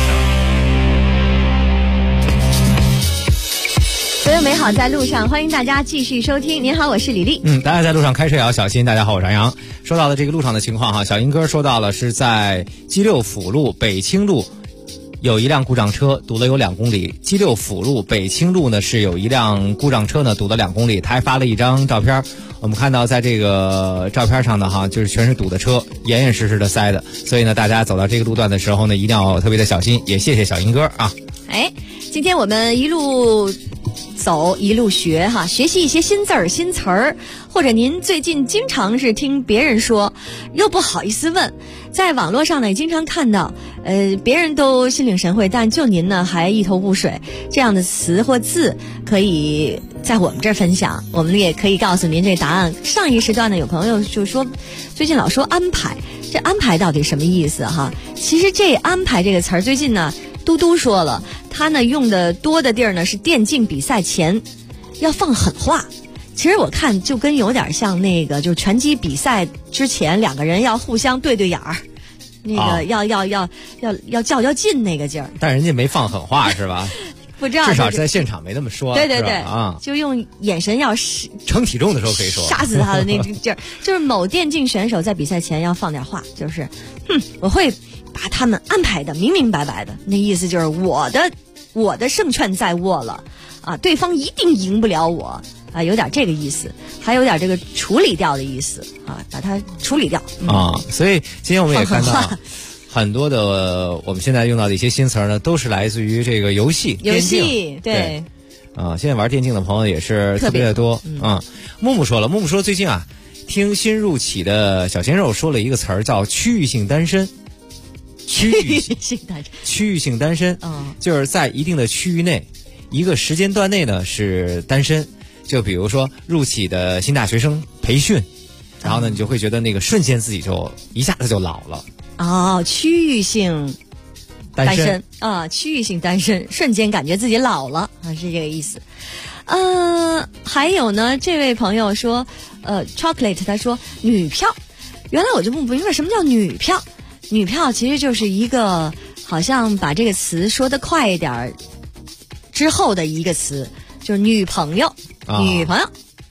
所有美好在路上，欢迎大家继续收听。您好，我是李丽。 大家在路上开车也要小心。大家好，我是杨洋。说到的这个路上的情况哈，小英哥说到了是在G6辅路北清路有一辆故障车堵了有2公里。G6辅路北清路呢是有一辆故障车呢堵了2公里。他还发了一张照片，我们看到在这个照片上呢哈，就是全是堵的车，严严实实的塞的。所以呢，大家走到这个路段的时候呢，一定要特别的小心。也谢谢小英哥啊。 今天我们一路走一路学哈，学习一些新字儿新词儿，或者您最近经常是听别人说又不好意思问，在网络上呢也经常看到别人都心领神会，但就您呢还一头雾水，这样的词或字可以在我们这儿分享，我们也可以告诉您这答案。上一时段呢有朋友就说最近老说安排，这安排到底什么意思哈？其实这安排这个词儿最近呢嘟嘟说了，他呢用的多的地儿呢是电竞比赛前要放狠话。其实我看就跟有点像那个，就拳击比赛之前2个人要互相对眼儿，那个要较劲那个劲儿。 但人家没放狠话是吧？ 不知道， 至少在现场没那么说。 对对对啊， 就用眼神要称体重的时候可以说杀死他的那劲儿。就是某电竞选手在比赛前要放点话，就是我会把他们安排的明明白白的，那意思就是我的胜券在握了啊，对方一定赢不了我啊，有点这个意思，还有点这个处理掉的意思啊，把它处理掉啊。所以今天我们也看到很多的我们现在用到的一些新词呢，都是来自于这个游戏对啊，现在玩电竞的朋友也是特别的多啊。木木说了，木木说最近啊，听新入企的小鲜肉说了一个词儿叫区域性单身。区域性单身，就是在一定的区域内，一个时间段内呢是单身。就比如说入企的新大学生培训，然后呢你就会觉得那个瞬间自己就一下子就老了。 哦，区域性单身啊，区域性单身，瞬间感觉自己老了啊，是这个意思。还有呢，这位朋友说，chocolate 他说女票，原来我就不明白什么叫女票。女票其实就是一个好像把这个词说得快一点之后的一个词，就是女朋友，女朋友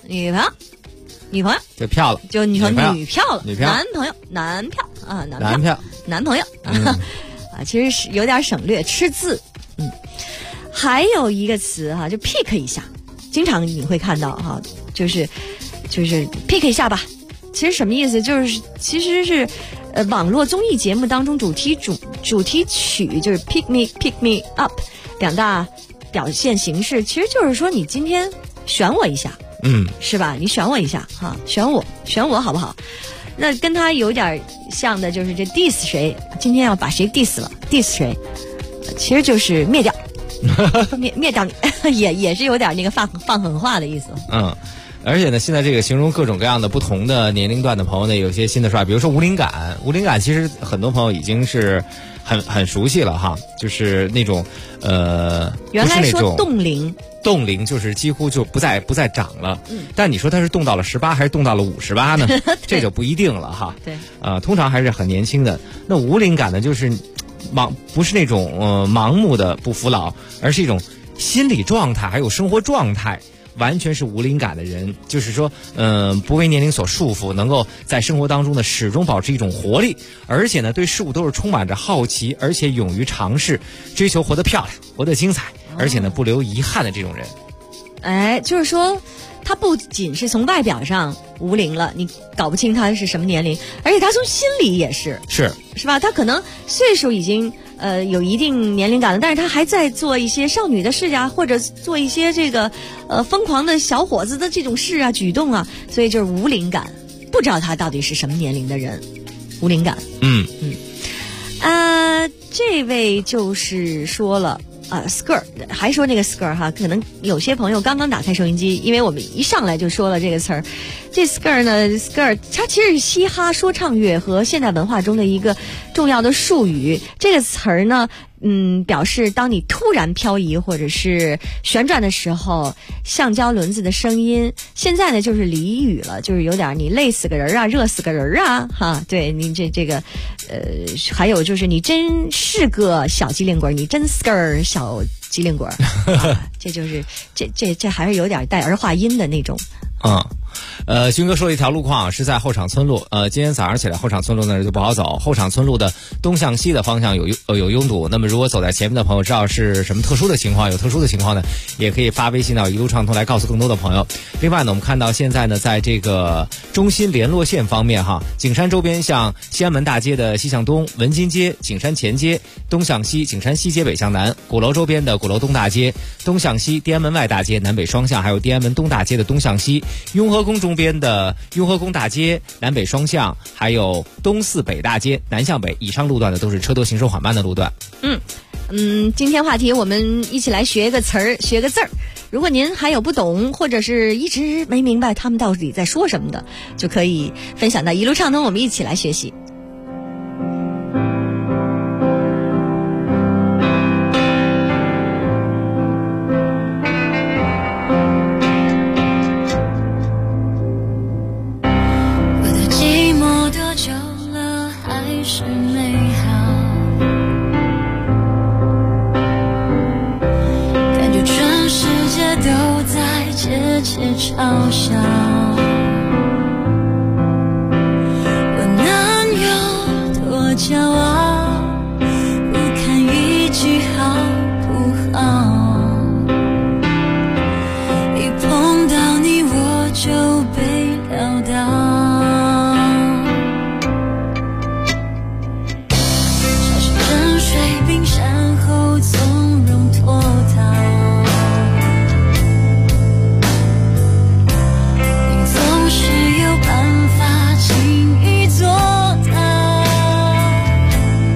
就票了， 就女票了， 女票， 男朋友，男票啊，男朋友啊，其实是有点省略，吃字。还有一个词哈，就 pick 一下，经常你会看到哈，就是 pick 一下吧。其实什么意思？就是其实是网络综艺节目当中主题曲就是 pick me up 2大表现形式，其实就是说你今天选我一下，是吧？你选我一下哈，选我好不好？那跟他有点像的就是这 diss 谁，今天要把谁 diss 了 ，diss 谁，其实就是灭掉，灭掉你，也是有点那个放狠话的意思。 而且呢，现在这个形容各种各样的不同的年龄段的朋友呢，有些新的说法，比如说无灵感其实很多朋友已经是很熟悉了哈，就是那种原来说不是那种冻龄就是几乎就不再长了。但你说它是冻到了18还是冻到了58呢？这就不一定了哈。 对， 通常还是很年轻的。那无龄感呢，就是不是那种盲目的不服老，而是一种心理状态还有生活状态。完全是无龄感的人，就是说，不为年龄所束缚，能够在生活当中呢始终保持一种活力，而且呢对事物都是充满着好奇，而且勇于尝试，追求活得漂亮、活得精彩，而且呢不留遗憾的这种人。 哎，就是说，他不仅是从外表上无龄了，你搞不清他是什么年龄，而且他从心里也是吧？他可能岁数已经有一定年龄感了，但是他还在做一些少女的事啊，或者做一些这个疯狂的小伙子的这种事啊、举动啊，所以就是无龄感，不知道他到底是什么年龄的人，无龄感。这位就是说了。skirt 还说那个 skirt 哈，可能有些朋友刚刚打开收音机，因为我们一上来就说了这个词儿。这 skirt 呢 ，skirt 它其实是嘻哈说唱乐和现代文化中的一个重要的术语。这个词儿呢，表示当你突然漂移或者是旋转的时候，橡胶轮子的声音。现在呢就是俚语了，就是有点你累死个人啊，热死个人啊，哈，对你这个，还有就是你真是个小机灵鬼，你真是个小机灵鬼，这就是这还是有点带儿化音的那种。 军哥说了一条路况是在后场村路，今天早上起来后场村路那就不好走，后场村路的东向西的方向有拥堵。那么如果走在前面的朋友知道是什么特殊的情况，有特殊的情况呢，也可以发微信到一路畅通来告诉更多的朋友。另外呢，我们看到现在呢，在这个中心联络线方面哈，景山周边像西安门大街的西向东、文津街、景山前街东向西、景山西街北向南，鼓楼周边的鼓楼东大街东向西、天安门外大街南北双向，还有天安门东大街的东向西，雍和宫周边的雍和宫大街南北双向，还有东四北大街南向北，以上路段呢都是车多行驶缓慢的路段。 今天话题我们一起来学一个词儿，学个字儿。如果您还有不懂，或者是一直没明白他们到底在说什么的，就可以分享到一路畅通，我们一起来学习。 嘲笑我能有多骄傲，不堪一句好不好，一碰到你我就被撂倒，像是沉睡冰山后从容脱逃，是有办法轻易做到，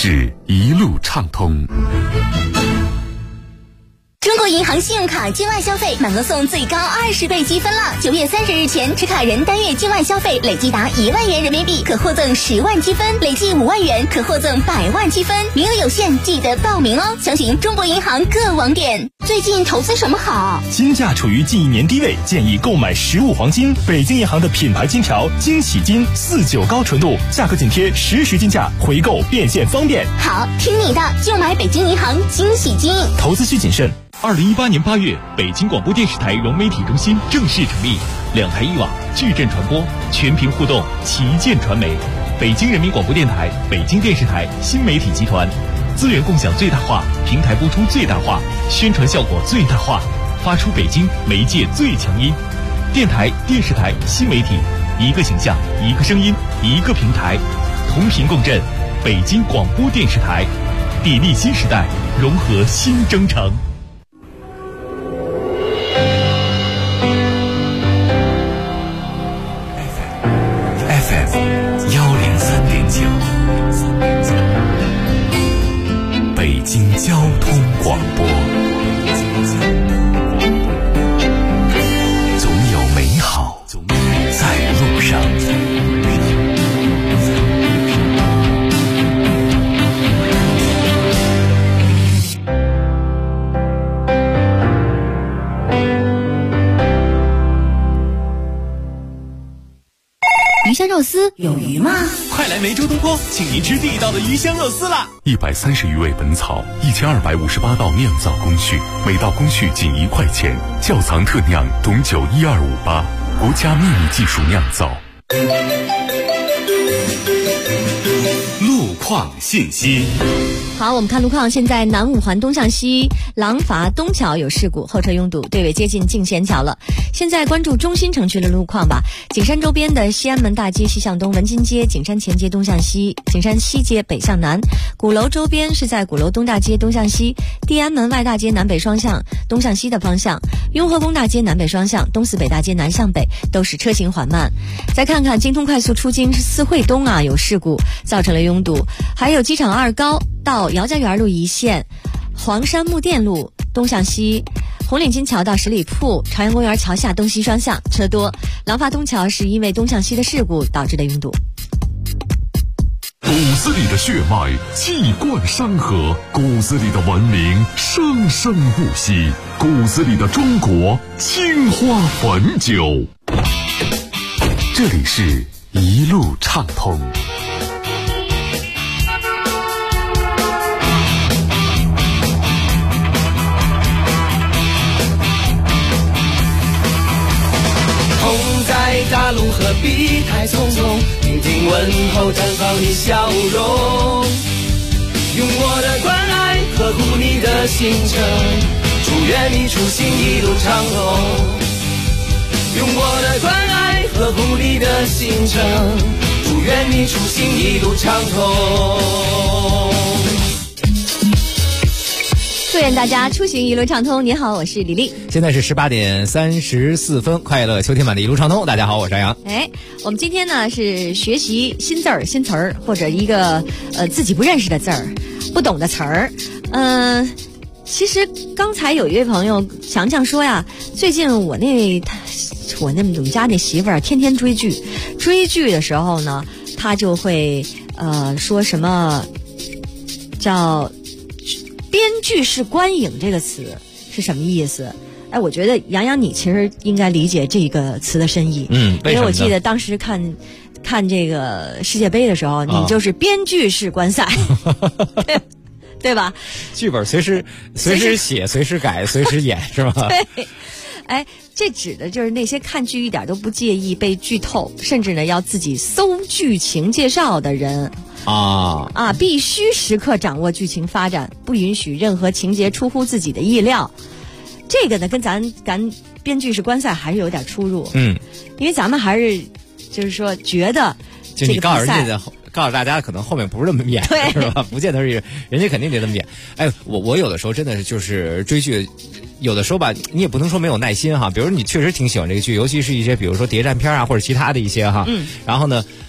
是一路畅通。 中国银行信用卡境外消费满额送最高20倍积分了！9月30日前，持卡人单月境外消费累计达1万元人民币，可获赠10万积分；累计5万元，可获赠100万积分。名额有限，记得报名哦！详询中国银行各网点。最近投资什么好？ 金价处于近1年低位，建议购买实物黄金。北京银行的品牌金条惊喜金49高纯度，价格紧贴实时金价，回购变现方便。 好，听你的，就买北京银行惊喜金。 投资需谨慎。2018年8月，北京广播电视台融媒体中心正式成立，2台1网，矩阵传播，全屏互动，旗舰传媒。北京人民广播电台、北京电视台新媒体集团，资源共享最大化，平台播出最大化，宣传效果最大化，发出北京媒介最强音。电台、电视台、新媒体，一个形象，一个声音，一个平台，同频共振。北京广播电视台，砥砺新时代，融合新征程。 北京交通广播，总有美好在路上。 鱼香肉丝有鱼吗？ 快来梅州东坡，请您吃地道的鱼香肉丝啦 ！130余味本草，1258道酿造工序，每道工序仅1块钱，窖藏特酿董酒12588，国家秘密技术酿造。 路况信息。 好，我们看路况。现在南五环东向西廊坊东桥有事故，后车拥堵，队尾接近静贤桥了。现在关注中心城区的路况吧。景山周边的西安门大街西向东，文津街、景山前街东向西，景山西街北向南。鼓楼周边是在鼓楼东大街东向西，地安门外大街南北双向东向西的方向，雍和宫大街南北双向，东四北大街南向北都是车行缓慢。再看看京通快速出京四惠东有事故，造成了拥堵。还有机场2高到姚家园路一线，黄山木店路东向西，红领巾桥到十里铺，朝阳公园桥下东西双向车多。廊坊东桥是因为东向西的事故导致的拥堵。 骨子里的血脉气贯山河，骨子里的文明生生不息，骨子里的中国青花汾酒。这里是一路畅通。 在大路何必太匆匆，听听问候，绽放你笑容，用我的关爱呵护你的行程，祝愿你出行一路畅通，用我的关爱呵护你的行程，祝愿你出行一路畅通。 祝愿大家出行一路畅通。你好，我是李丽。 现在是18点34分，快乐秋天版的一路畅通。大家好，我是杨洋。 我们今天呢是学习新字儿、新词儿，或者一个自己不认识的字儿、不懂的词儿。其实刚才有一位朋友强强说呀，最近我们家那媳妇儿天天追剧，追剧的时候呢，她就会说什么叫编剧式观影这个词是什么意思？我觉得杨洋你其实应该理解这个词的深意。因为我记得当时看这个世界杯的时候，你就是编剧式观赛，对吧？ 剧本随时写，随时改，随时演，是吧？ 对。这指的就是那些看剧一点都不介意被剧透，甚至呢要自己搜剧情介绍的人。必须时刻掌握剧情发展，不允许任何情节出乎自己的意料。这个呢跟咱编剧式观赛还是有点出入。因为咱们还是就是说觉得就你告诉人家的，告诉大家可能后面不是那么演，是吧？不见得是人家肯定得那么演。我有的时候真的是就是追剧，有的时候吧，你也不能说没有耐心哈。比如你确实挺喜欢这个剧，尤其是一些比如说谍战片或者其他的一些哈。然后呢，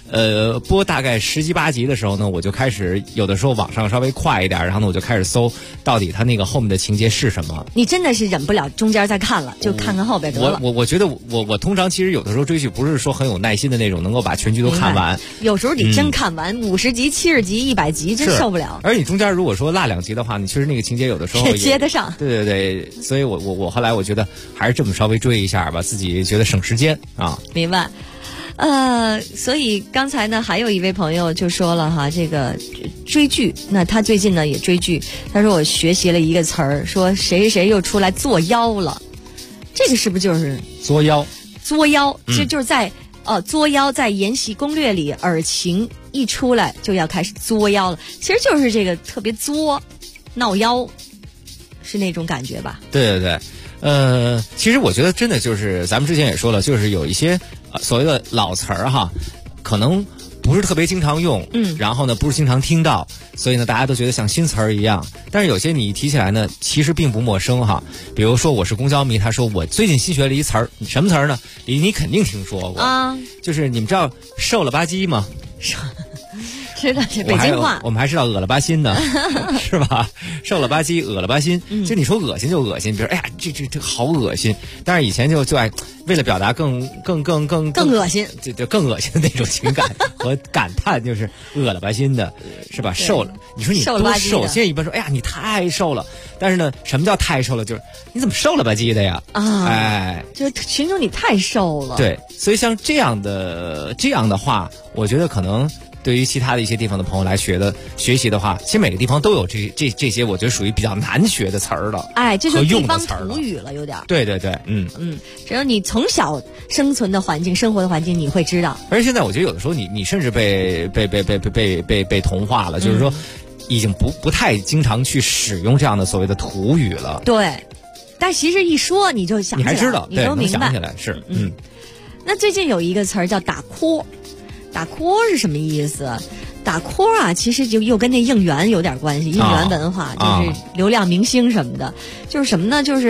播大概10集8集的时候呢，我就开始有的时候网上稍微快一点，然后呢我就开始搜到底它那个后面的情节是什么。 你真的是忍不了中间再看了，就看看后边得了。 我觉得我通常其实有的时候追剧不是说很有耐心的那种，能够把全剧都看完。 有时候你真看完50集、70集、100集，真受不了。 而你中间如果说落2集的话，你其实那个情节有的时候也接得上。 对对对，所以我后来我觉得还是这么稍微追一下吧，自己觉得省时间啊。 明白。所以刚才呢，还有一位朋友就说了哈，这个追剧，那他最近呢也追剧，他说我学习了一个词儿，说谁谁又出来作妖了，这个是不是就是作妖？ 作妖，这就是在作妖在《延禧攻略》里，尔晴一出来就要开始作妖了，其实就是这个特别作，闹妖，是那种感觉吧？ 对对对。其实我觉得真的就是咱们之前也说了，就是有一些所谓的老词儿哈，可能不是特别经常用，然后呢不是经常听到，所以呢大家都觉得像新词儿一样。但是有些你提起来呢，其实并不陌生哈。比如说我是公交迷，他说我最近新学了一词儿，什么词儿呢？你肯定听说过啊，就是你们知道瘦了吧唧吗？ 知道是北京话， 我们还知道恶了吧心呢，是吧？瘦了吧唧，恶了吧心。就你说恶心就恶心，比如哎呀，这好恶心。但是以前就爱为了表达更恶心， 就更恶心的那种情感和感叹，就是恶了吧心的，是吧？瘦了，你说你多瘦？现在一般说，哎呀，你太瘦了。但是呢，什么叫太瘦了？就是你怎么瘦了吧唧的呀？啊，哎， 就是形容你太瘦了。 对，所以像这样的话，我觉得可能。对于其他的一些地方的朋友来学习的话，其实每个地方都有这些，我觉得属于比较难学的词儿了。 哎，这就是地方土语了，有点。对对对， 只要你从小生存的环境、生活的环境，你会知道。 而且现在我觉得有的时候你甚至被同化了，就是说已经不太经常去使用这样的所谓的土语了。 对，但其实一说你就想起来， 你还知道， 你都明白。 想起来是那最近有一个词儿叫打 call。打 call 是什么意思？打 call 啊，其实就又跟那应援有点关系，应援文化就是流量明星什么的，就是什么呢？就是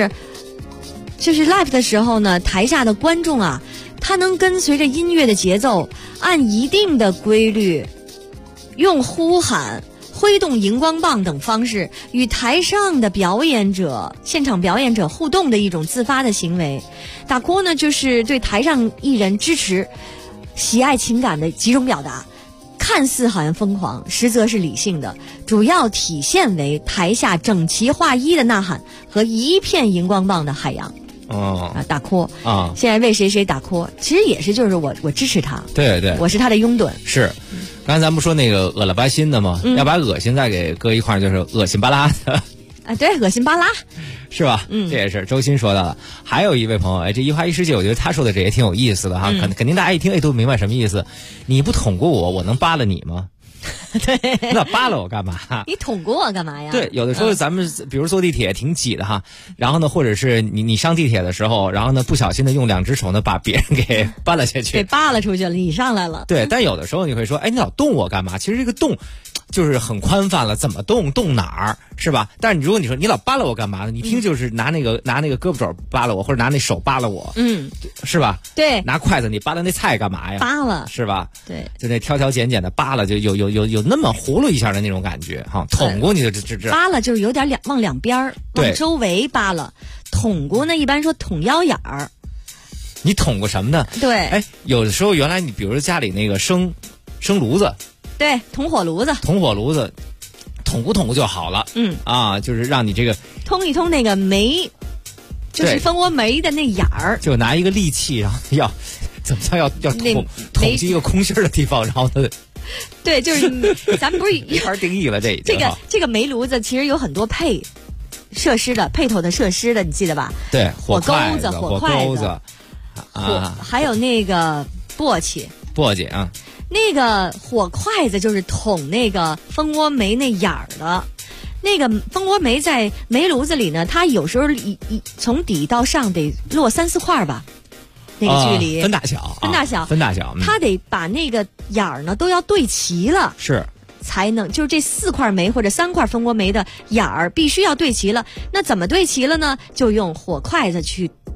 live 的时候呢，台下的观众啊，他能跟随着音乐的节奏，按一定的规律，用呼喊、挥动荧光棒等方式与台上的现场表演者互动的一种自发的行为。打 call 呢，就是对台上艺人支持、喜爱情感的几种表达，看似好像疯狂，实则是理性的，主要体现为台下整齐划一的呐喊和一片荧光棒的海洋。打 call 啊！现在为谁谁打 call， 其实也是就是我支持他， 对对， 我是他的拥趸。 是，刚才咱们不说那个恶了吧心的吗？要把恶心再给搁一块，就是恶心巴拉的。 啊，对，恶心巴拉， 是吧？这也是周鑫说到的。还有一位朋友，哎，这一花一世界，我觉得他说的这也挺有意思的哈。肯定大家一听，哎，都明白什么意思。你不捅过我能扒了你吗？ 对， 那扒了我干嘛？ 你捅过我干嘛呀？ 对，有的时候咱们比如坐地铁挺挤的哈，然后呢，或者是你上地铁的时候，然后呢不小心的用2只手呢把别人给扒了下去， 给扒了出去了，你上来了。 对，但有的时候你会说，哎，你老动我干嘛？其实这个动就是很宽泛了，怎么动哪儿是吧？但是如果你说你老扒了我干嘛呢？你听就是拿那个胳膊肘扒了我，或者拿那手扒了我，是吧？ 对， 拿筷子你扒了那菜干嘛呀？ 扒了是吧？ 对， 就那挑拣拣的扒了，就有那么葫芦一下的那种感觉哈。捅过你就这扒了就是有点往两边往周围扒了。捅过呢，一般说捅腰眼儿。 你捅过什么呢？ 对， 哎，有的时候原来你比如说家里那个生炉子。 对，捅火炉子， 捅咕就好了。就是让你这个通一通那个煤，就是蜂窝煤的那眼儿， 就拿一个利器，然后怎么叫要捅进一个空心的地方，然后呢？ 对，就是咱们不是一盘定义了这这个煤炉子其实有很多配头的设施的，你记得吧？ 对， 火钩子、 火筷子啊， 还有那个簸箕啊。 那个火筷子就是捅那个蜂窝煤那眼儿的，那个蜂窝煤在煤炉子里呢，它有时候从底到上得落3-4块吧，那个距离分大小， 它得把那个眼儿呢都要对齐了， 是才能就是这4块煤或者3块蜂窝煤的眼儿必须要对齐了。那怎么对齐了呢？就用火筷子去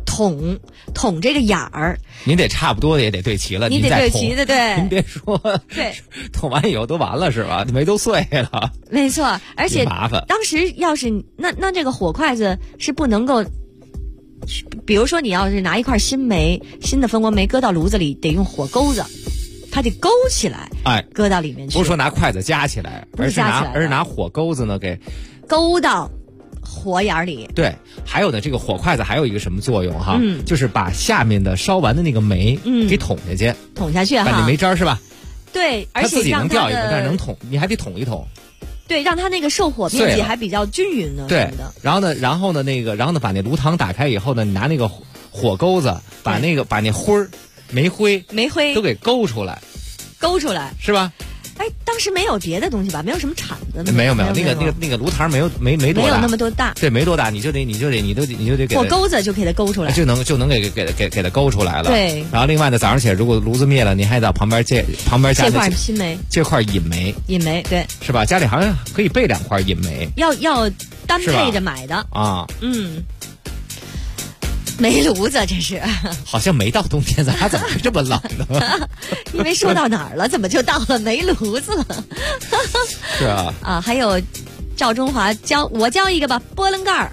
捅这个眼儿。 您得差不多的也得对齐了， 你得对齐的，对。 您别说， 对， 捅完以后都完了是吧？眉都碎了。 没错，而且麻烦。 当时要是那这个火筷子是不能够，比如说你要是拿一块新的蜂窝煤搁到炉子里，得用火钩子，它得勾起来，搁到里面去。 不是说拿筷子夹起来，而是拿火钩子呢给勾到火眼里。 对，还有呢，这个火筷子还有一个什么作用哈？就是把下面的烧完的那个煤给捅下去，把那煤渣是吧？ 对，而且它自己能掉一个，但是能捅，你还得捅一捅。 对，让它那个受火面积还比较均匀呢。 对，然后呢，把那炉膛打开以后呢，你拿那个火钩子把那煤灰都给勾出来，是吧？ 哎，当时没有别的东西吧？没有什么铲子？ 没有，那个炉膛没多大， 没有那么多大。 对，没多大，你就得给火钩子就给它勾出来， 就能给它勾出来了。 对。 然后另外呢，早上起来如果炉子灭了，你还到旁边加这块新煤， 这块引煤，对，是吧？家里好像可以备2块引煤， 要单配着买的啊。 煤炉子这是， 好像没到冬天，咱俩怎么这么冷呢？ 因为说到哪儿了，怎么就到了煤炉子了？ 是啊。 啊，还有赵中华我教一个吧，波棱盖儿。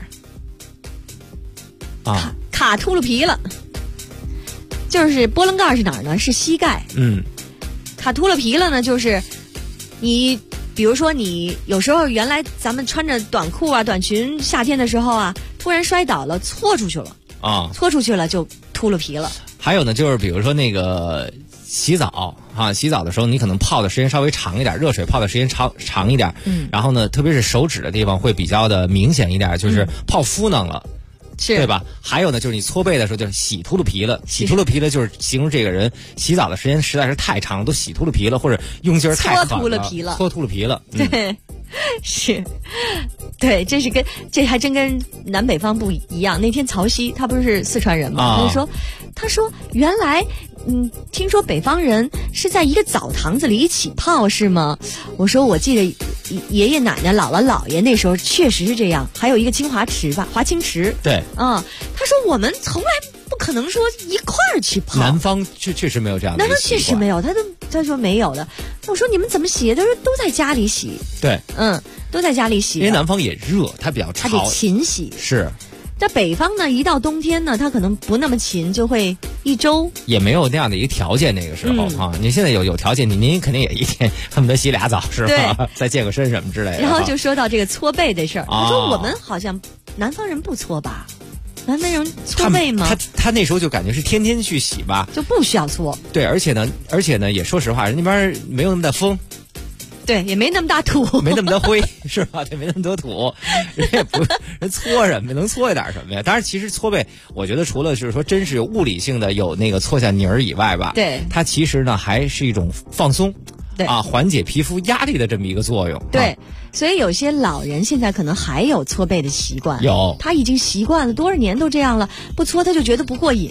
啊， 卡秃噜皮了。就是波棱盖儿是哪儿呢？是膝盖。卡秃噜皮了呢，就是你。比如说你有时候原来咱们穿着短裤啊短裙，夏天的时候啊，突然摔倒了，搓出去了啊，搓出去了就秃噜皮了。 还有呢，就是比如说那个洗澡的时候，你可能泡的时间稍微长一点，热水泡的时间长一点，然后呢，特别是手指的地方会比较的明显一点，就是泡敷弄了。对吧？还有呢，就是你搓背的时候，就是洗秃噜皮了。洗秃噜皮了，就是形容这个人洗澡的时间实在是太长，都洗秃噜皮了，或者用劲儿太狠了，搓秃噜皮了。 对，是，对，这还真跟南北方不一样。那天曹曦他不是四川人吗？他说原来听说北方人是在一个澡堂子里一起泡是吗？我说我记得爷爷奶奶姥姥姥爷那时候确实是这样，还有一个清华池吧，华清池。 对， 他说我们从来不可能说一块儿去泡。 南方确实没有这样的。 南方确实没有，他说没有的。我说你们怎么洗？他说都在家里洗。 对， 都在家里洗。 因为南方也热，它比较潮， 它得勤洗。 是。 在北方呢，一到冬天呢，它可能不那么勤，就会一周也没有那样的一个条件。那个时候您现在有条件，您肯定也一天恨不得洗2澡是吧？再健个身什么之类的。 然后就说到这个搓背的事儿，他说我们好像南方人不搓吧？南方人搓背吗？ 他那时候就感觉是天天去洗吧， 就不需要搓。 对，而且呢，也说实话，人那边没有那么大风。 对，也没那么大土， 没那么多灰，是吧？对，没那么多土，人也不人搓什么，能搓一点什么呀？当然，其实搓背，我觉得除了就是说真是有物理性的有那个搓下泥儿以外吧， 对， 它其实呢还是一种放松， 对缓解皮肤压力的这么一个作用。 对，所以有些老人现在可能还有搓背的习惯， 有， 他已经习惯了多少年都这样了，不搓他就觉得不过瘾。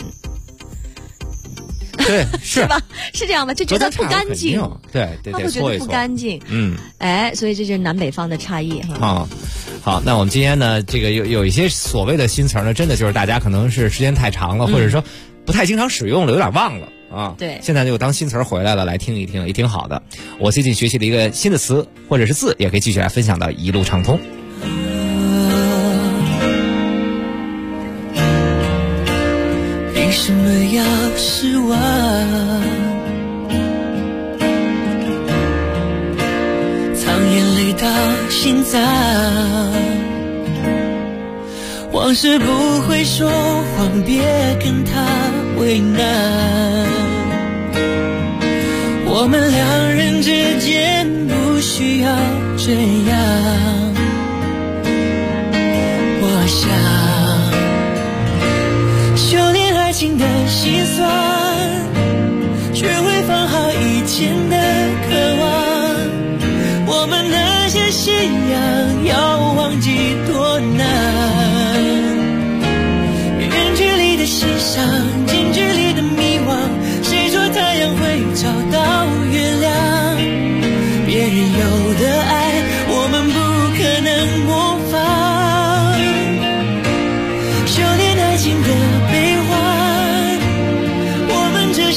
对， 是吧？是这样吧？就觉得不干净， 对， 他会觉得不干净。所以这就是南北方的差异哈。 好，那我们今天呢，这个有一些所谓的新词呢，真的就是大家可能是时间太长了，或者说不太经常使用了，有点忘了啊。 对， 现在就当新词回来了，来听一听，也挺好的。我最近学习了一个新的词或者是字，也可以继续来分享到一路畅通。 为什么要失望？藏眼泪到心脏，往事不会说谎，别跟他为难。我们两人之间不需要这样，我想修炼爱情的心酸，学会放好以前的渴望。我们那些信仰要忘记多难，远距离的欣赏，近距离的迷惘，谁说太阳会找到月亮？别人有的爱我们不可能模仿，修炼爱情的悲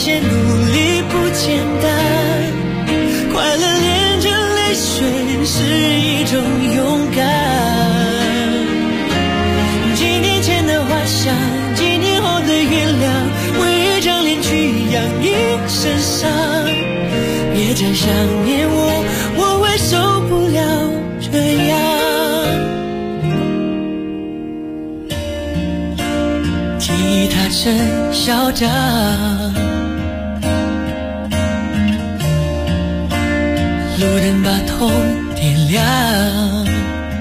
些努力不简单，快乐连着泪水是一种勇敢。几年前的花香，几年后的原谅，为一张脸去养一身伤。别再想念我，我会受不了这样。吉他真嚣张，路灯把痛点亮，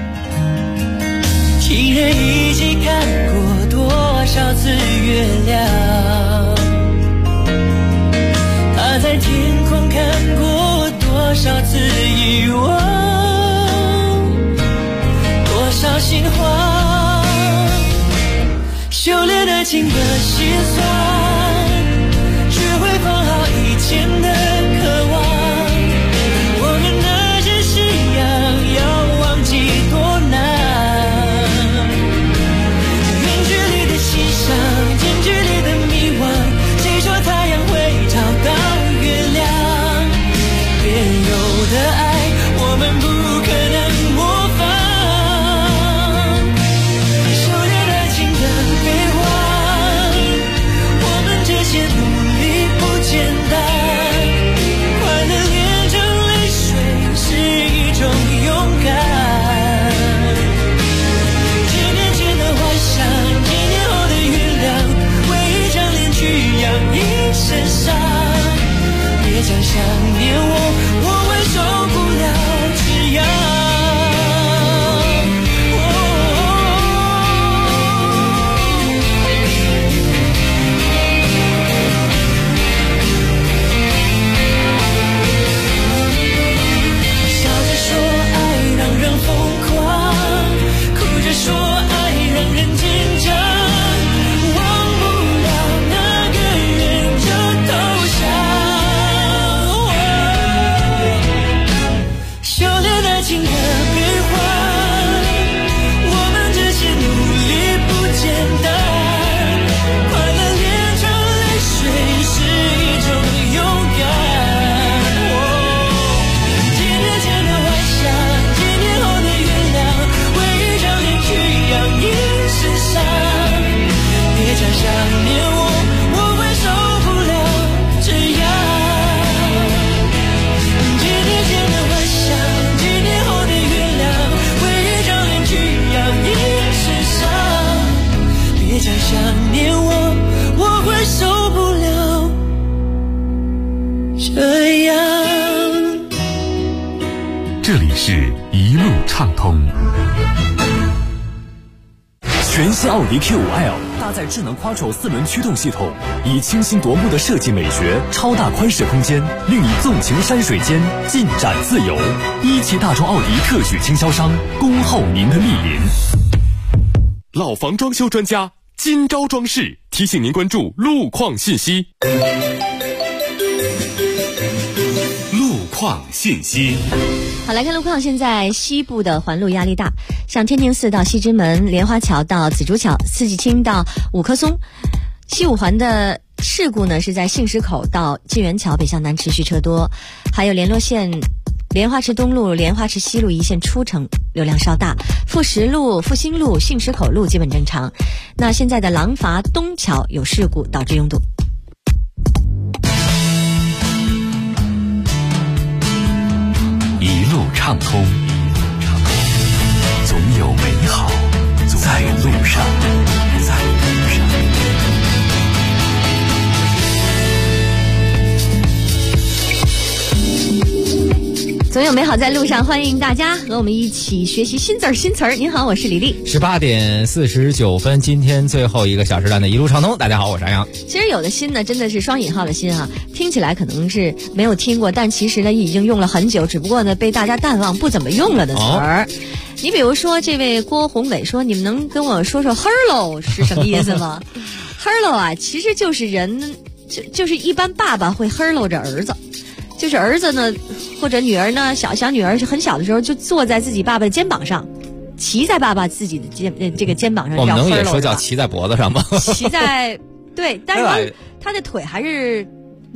情人一起看过多少次月亮，他在天空看过多少次遗忘，多少心慌，修炼的情的心酸，学会放好以前的渴望，我们那些信仰要忘记多难，远距离的欣赏，近距离的迷惘，谁说太阳会找到月亮？别人有的爱我们不可能模仿，修炼爱情的悲欢，我们这些努力不简单，快乐连着泪水是一种勇敢。几年前的幻想，几年后的原谅，为一张脸去养一身伤。别再想念我，我会受不了这样。笑着说爱让人疯狂，哭着说爱让人紧张，忘不了那个人就投降。修炼爱情的悲欢，我们这些努力不简单，快乐连着泪水是一种勇敢。几年前的幻想，几年后的原谅，为一张脸去养一身伤。别再想念我，我会受不了这样。几年前的幻想，几年后的原谅，为一张脸去养一身伤。别再想念我，我会受不了这样。 这里是一路畅通。 全新奥迪Q5L搭载智能 Quattro 4轮驱动系统，以清新夺目的设计美学、超大宽适空间，令你纵情山水间，尽展自由。一汽大众奥迪特许经销商，恭候您的莅临。 老房装修专家金招装饰提醒您关注路况信息。路况信息。 好，来看路况。现在西部的环路压力大，像天宁寺到西直门、莲花桥到紫竹桥、四季青到五棵松。西五环的事故呢是在杏石口到晋源桥北向南持续车多，还有联络线莲花池东路、莲花池西路一线出城流量稍大，富实路、复兴路、杏石口路基本正常。那现在的廊坊东桥有事故导致拥堵。 一路畅通，总有美好在路上。 总有美好在路上，欢迎大家和我们一起学习新字儿新词儿。您好，我是李丽。 18点49分，今天最后一个小时段的一路畅通。大家好，我是安阳。 其实有的新呢，真的是双引号的新啊，听起来可能是没有听过，但其实呢已经用了很久，只不过呢被大家淡忘，不怎么用了的词儿。你比如说，这位郭宏伟说：“你们能跟我说说 hello 是什么意思吗？hello 啊，其实就是人，就是一般爸爸会 hello 着儿子。”就是儿子呢，或者女儿呢，小女儿是很小的时候就坐在自己爸爸的肩膀上，骑在爸爸自己的这个肩膀上。 我们能也说叫骑在脖子上吗？ 骑在对，但是他的腿还是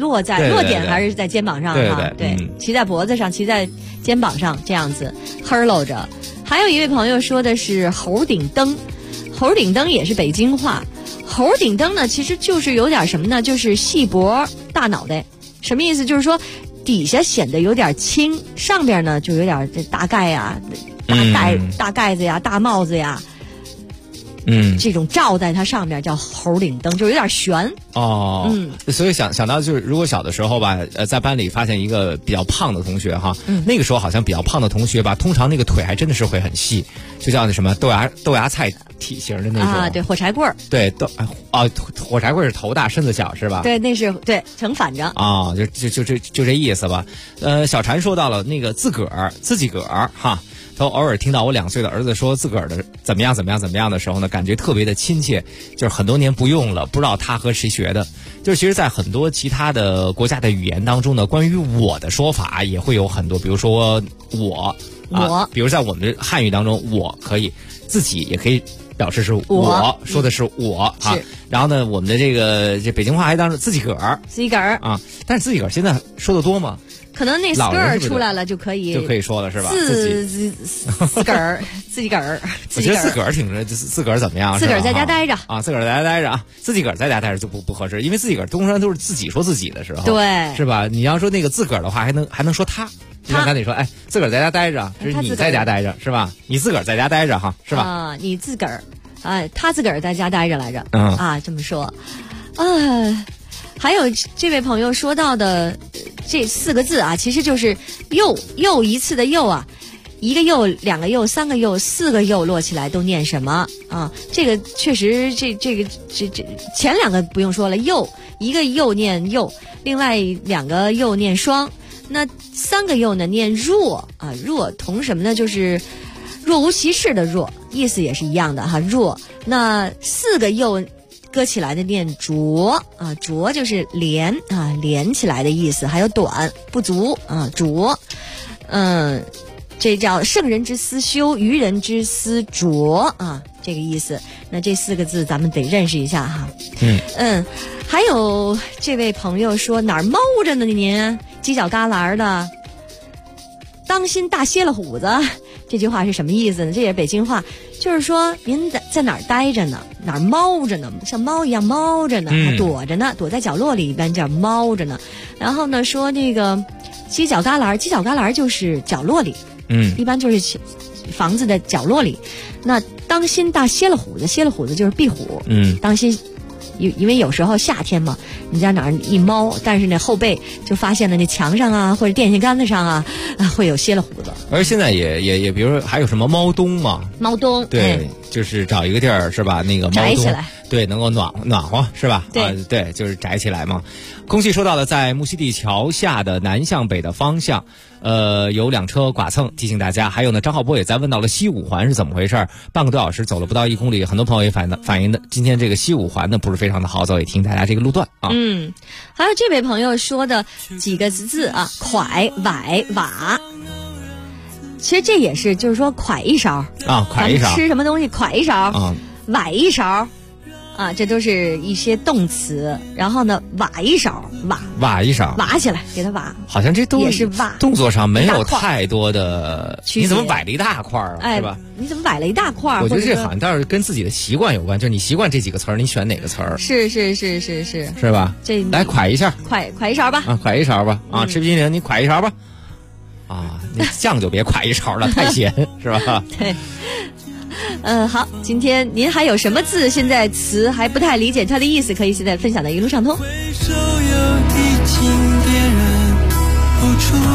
落点还是在肩膀上哈？对，骑在脖子上，骑在肩膀上，这样子 hurl 着。还有一位朋友说的是猴顶灯，猴顶灯也是北京话。猴顶灯呢，其实就是有点什么呢？就是细脖大脑袋，什么意思？就是说底下显得有点轻，上边呢就有点这大盖呀、大盖子呀、大帽子呀。这种罩在它上面叫猴顶灯，就有点悬哦。所以想到就是，如果小的时候吧，在班里发现一个比较胖的同学哈，那个时候好像比较胖的同学吧，通常那个腿还真的是会很细，就叫那什么豆芽菜体型的那种啊，对，火柴棍儿， 对，火柴棍是头大身子小是吧？ 对，那是对成反着啊，就这意思吧。小婵说到了那个自己个儿哈。都偶尔听到我2岁的儿子说自个儿的怎么样的时候呢，感觉特别的亲切，就是很多年不用了，不知道他和谁学的。就是其实在很多其他的国家的语言当中呢，关于我的说法也会有很多，比如说我，比如在我们的汉语当中，我可以自己也可以表示是我说的是我啊。然后呢，我们的这北京话还当成自己个儿啊，但是自己个儿现在说的多吗？ 可能那 skirt 出来了就可以说了是吧？ 自己个儿， 我觉得自个儿挺着，自个儿怎么样？ 自个儿在家待着啊，自个儿在家待着啊，自己个儿在家待着就不合适，因为自己个儿通常都是自己说自己的时候， 对， 是吧？你要说那个自个儿的话，还能说他。就像刚才你说，哎，自个儿在家待着，就是你在家待着是吧？你自个儿在家待着哈，是吧？ 啊，你自个儿，他自个儿在家待着来着，这么说，还有这位朋友说到的这4个字啊，其实就是又一次的又啊，一个又、2个又、3个又、4个又落起来都念什么啊？这个确实这前2个不用说了，一个又念又，另外2个又念双，那3个又呢念若啊，若同什么呢？就是若无其事的若，意思也是一样的哈，若。那4个又搁起来的念浊啊，浊就是连啊，连起来的意思，还有短不足啊，浊，这叫圣人之思修，愚人之思浊啊，这个意思。那这4个字咱们得认识一下哈。还有这位朋友说哪儿猫着呢您？犄角旮旯的，当心大蝎了虎子。这句话是什么意思呢？这也是北京话，就是说您在哪儿待着呢？哪儿猫着呢？像猫一样猫着呢，还躲着呢，躲在角落里，一般叫猫着呢。然后呢，说这个犄角旮旯就是角落里，一般就是房子的角落里。那当心大蝎了虎子，蝎了虎子就是壁虎，当心。因为有时候夏天嘛，你在哪儿一猫，但是那后背就发现了那墙上啊或者电线杆子上啊会有蝎了虎子。 而现在也比如说还有什么猫冬嘛， 猫冬对，就是找一个地儿是吧？那个猫冬宅起来， 对，能够暖和是吧？ 对对，就是宅起来嘛。空气说到了，在木樨地桥下的南向北的方向，有2车剐蹭，提醒大家。还有呢，张浩波也在问到了西5环是怎么回事，半个多小时走了不到1公里，很多朋友也反映的今天这个西5环呢不是非常的好走，也提醒大家这个路段啊。 还有这位朋友说的几个字啊，蒯、崴、瓦。其实这也是，就是说蒯一勺啊，蒯一勺， 吃什么东西蒯一勺啊，崴一勺啊，这都是一些动词。然后呢，挖一勺， 挖一勺， 挖起来，给它挖。 好像这都也是挖， 动作上没有太多的。 你怎么崴了一大块啊？是吧？ 你怎么崴了一大块？ 我觉得这好像倒是跟自己的习惯有关，就是你习惯这几个词儿，你选哪个词儿？ 是， 是吧？ 这来蒯一下， 蒯一勺吧。 蒯一勺吧。吃冰淇淋你蒯一勺吧。那酱就别蒯一勺了，太咸是吧？ 对。好，今天您还有什么字现在词还不太理解它的意思，可以现在分享到一路畅通。 回首又已经别人付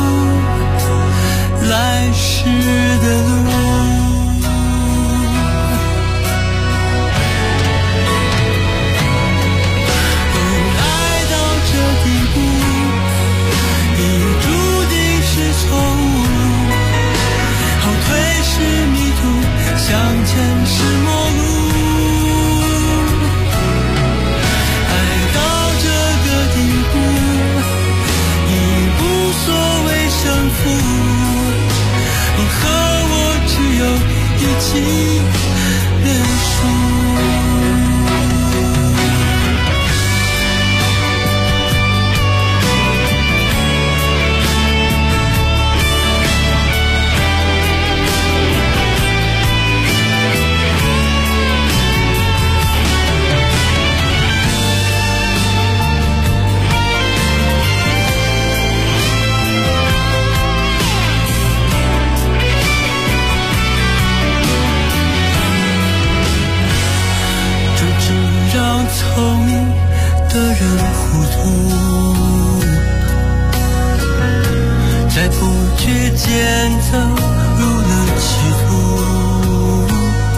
出来时的路，爱到这地步已注定是错误，后退是迷途，向前是陌路，爱到这个地步已无所谓胜负，你和我只有一起认输。 生糊涂，在不觉间走入了歧途，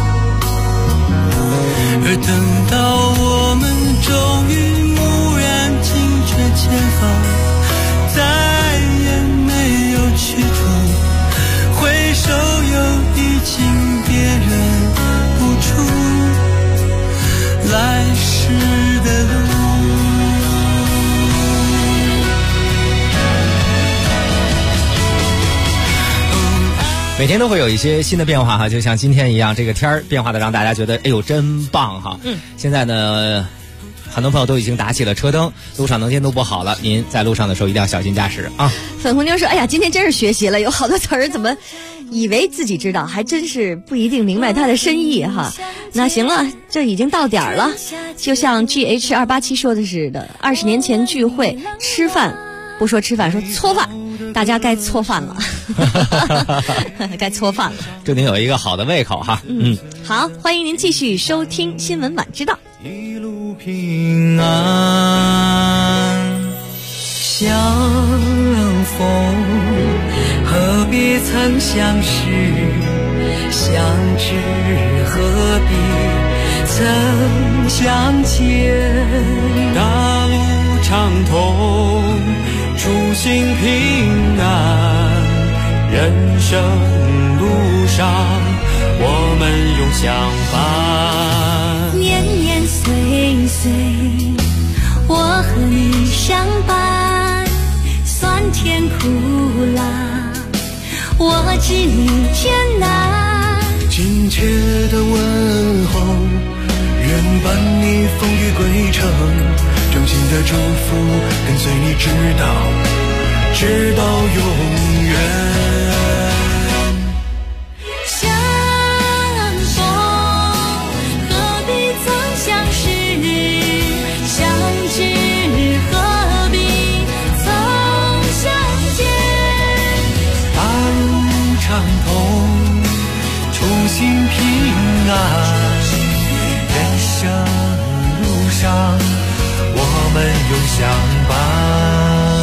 而等到我们终于蓦然惊觉前方再也没有去途，回首又已经别人不出来时的路。 每天都会有一些新的变化哈，就像今天一样，这个天儿变化的让大家觉得哎呦真棒哈。现在呢，很多朋友都已经打起了车灯，路上能见度不好了，您在路上的时候一定要小心驾驶啊。 粉红妞说：“哎呀，今天真是学习了，有好多词儿怎么以为自己知道，还真是不一定明白它的深意哈。”那行了，这已经到点儿了，就像 GH287 说的似的，20年前聚会吃饭，不说吃饭，说搓饭，大家该搓饭了，该搓饭了。 祝您有一个好的胃口哈。 好，欢迎您继续收听新闻晚知道。 一路平安，相逢何必曾相识，相知何必曾相见。大路畅通，初心平安，人生路上我们永相伴。 年年岁岁，我和你相伴，酸甜苦辣，我知你艰难。 亲切的问候，愿伴你风雨归程，衷心的祝福跟随你直到永远。 相逢何必曾相识，相知何必曾相见。 大路畅通，初心平安，人生路上我们永相伴。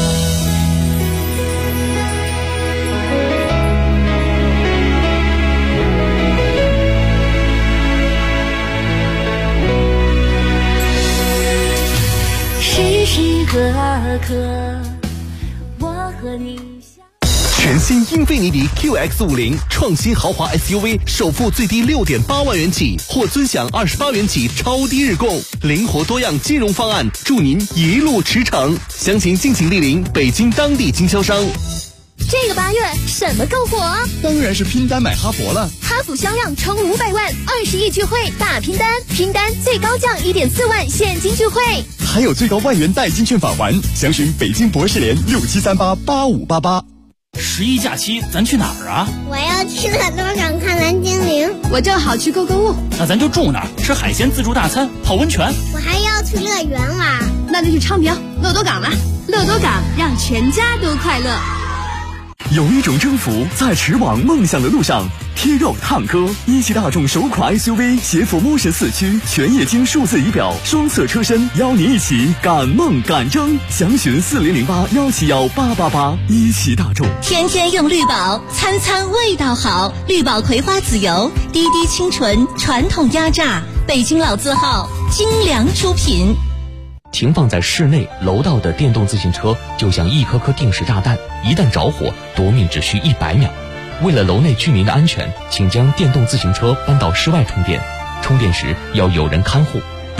时时刻刻我和你全新英菲尼迪 QX50 创新豪华 SUV， 首付最低6.8万元起，或尊享28元起超低日供，灵活多样金融方案，祝您一路驰骋。详情敬请莅临北京当地经销商。 这个8月什么够火？ 当然是拼单买哈佛了。 哈弗销量冲500万，20亿聚会大拼单，拼单最高降1.4万现金聚会， 还有最高万元代金券返还。详询北京博士联67388588。 11假期咱去哪儿啊？ 我要去乐多港看蓝精灵。 我正好去购物。 那咱就住那儿，吃海鲜自助大餐，泡温泉。 我还要去乐园玩。 那就去昌平乐多港了。乐多港让全家都快乐。 有一种征服在驰往梦想的路上。贴肉探歌，一汽大众首款 SUV 携辅 Motion 4驱，全液晶数字仪表，双色车身，邀您一起赶梦赶征。详询4008171888。一汽大众， 天天用绿宝，餐餐味道好。绿宝葵花籽油，滴滴清纯，传统压榨，北京老字号，精良出品。 停放在室内楼道的电动自行车就像一颗颗定时炸弹，一旦着火，夺命只需100秒。为了楼内居民的安全，请将电动自行车搬到室外充电，充电时要有人看护，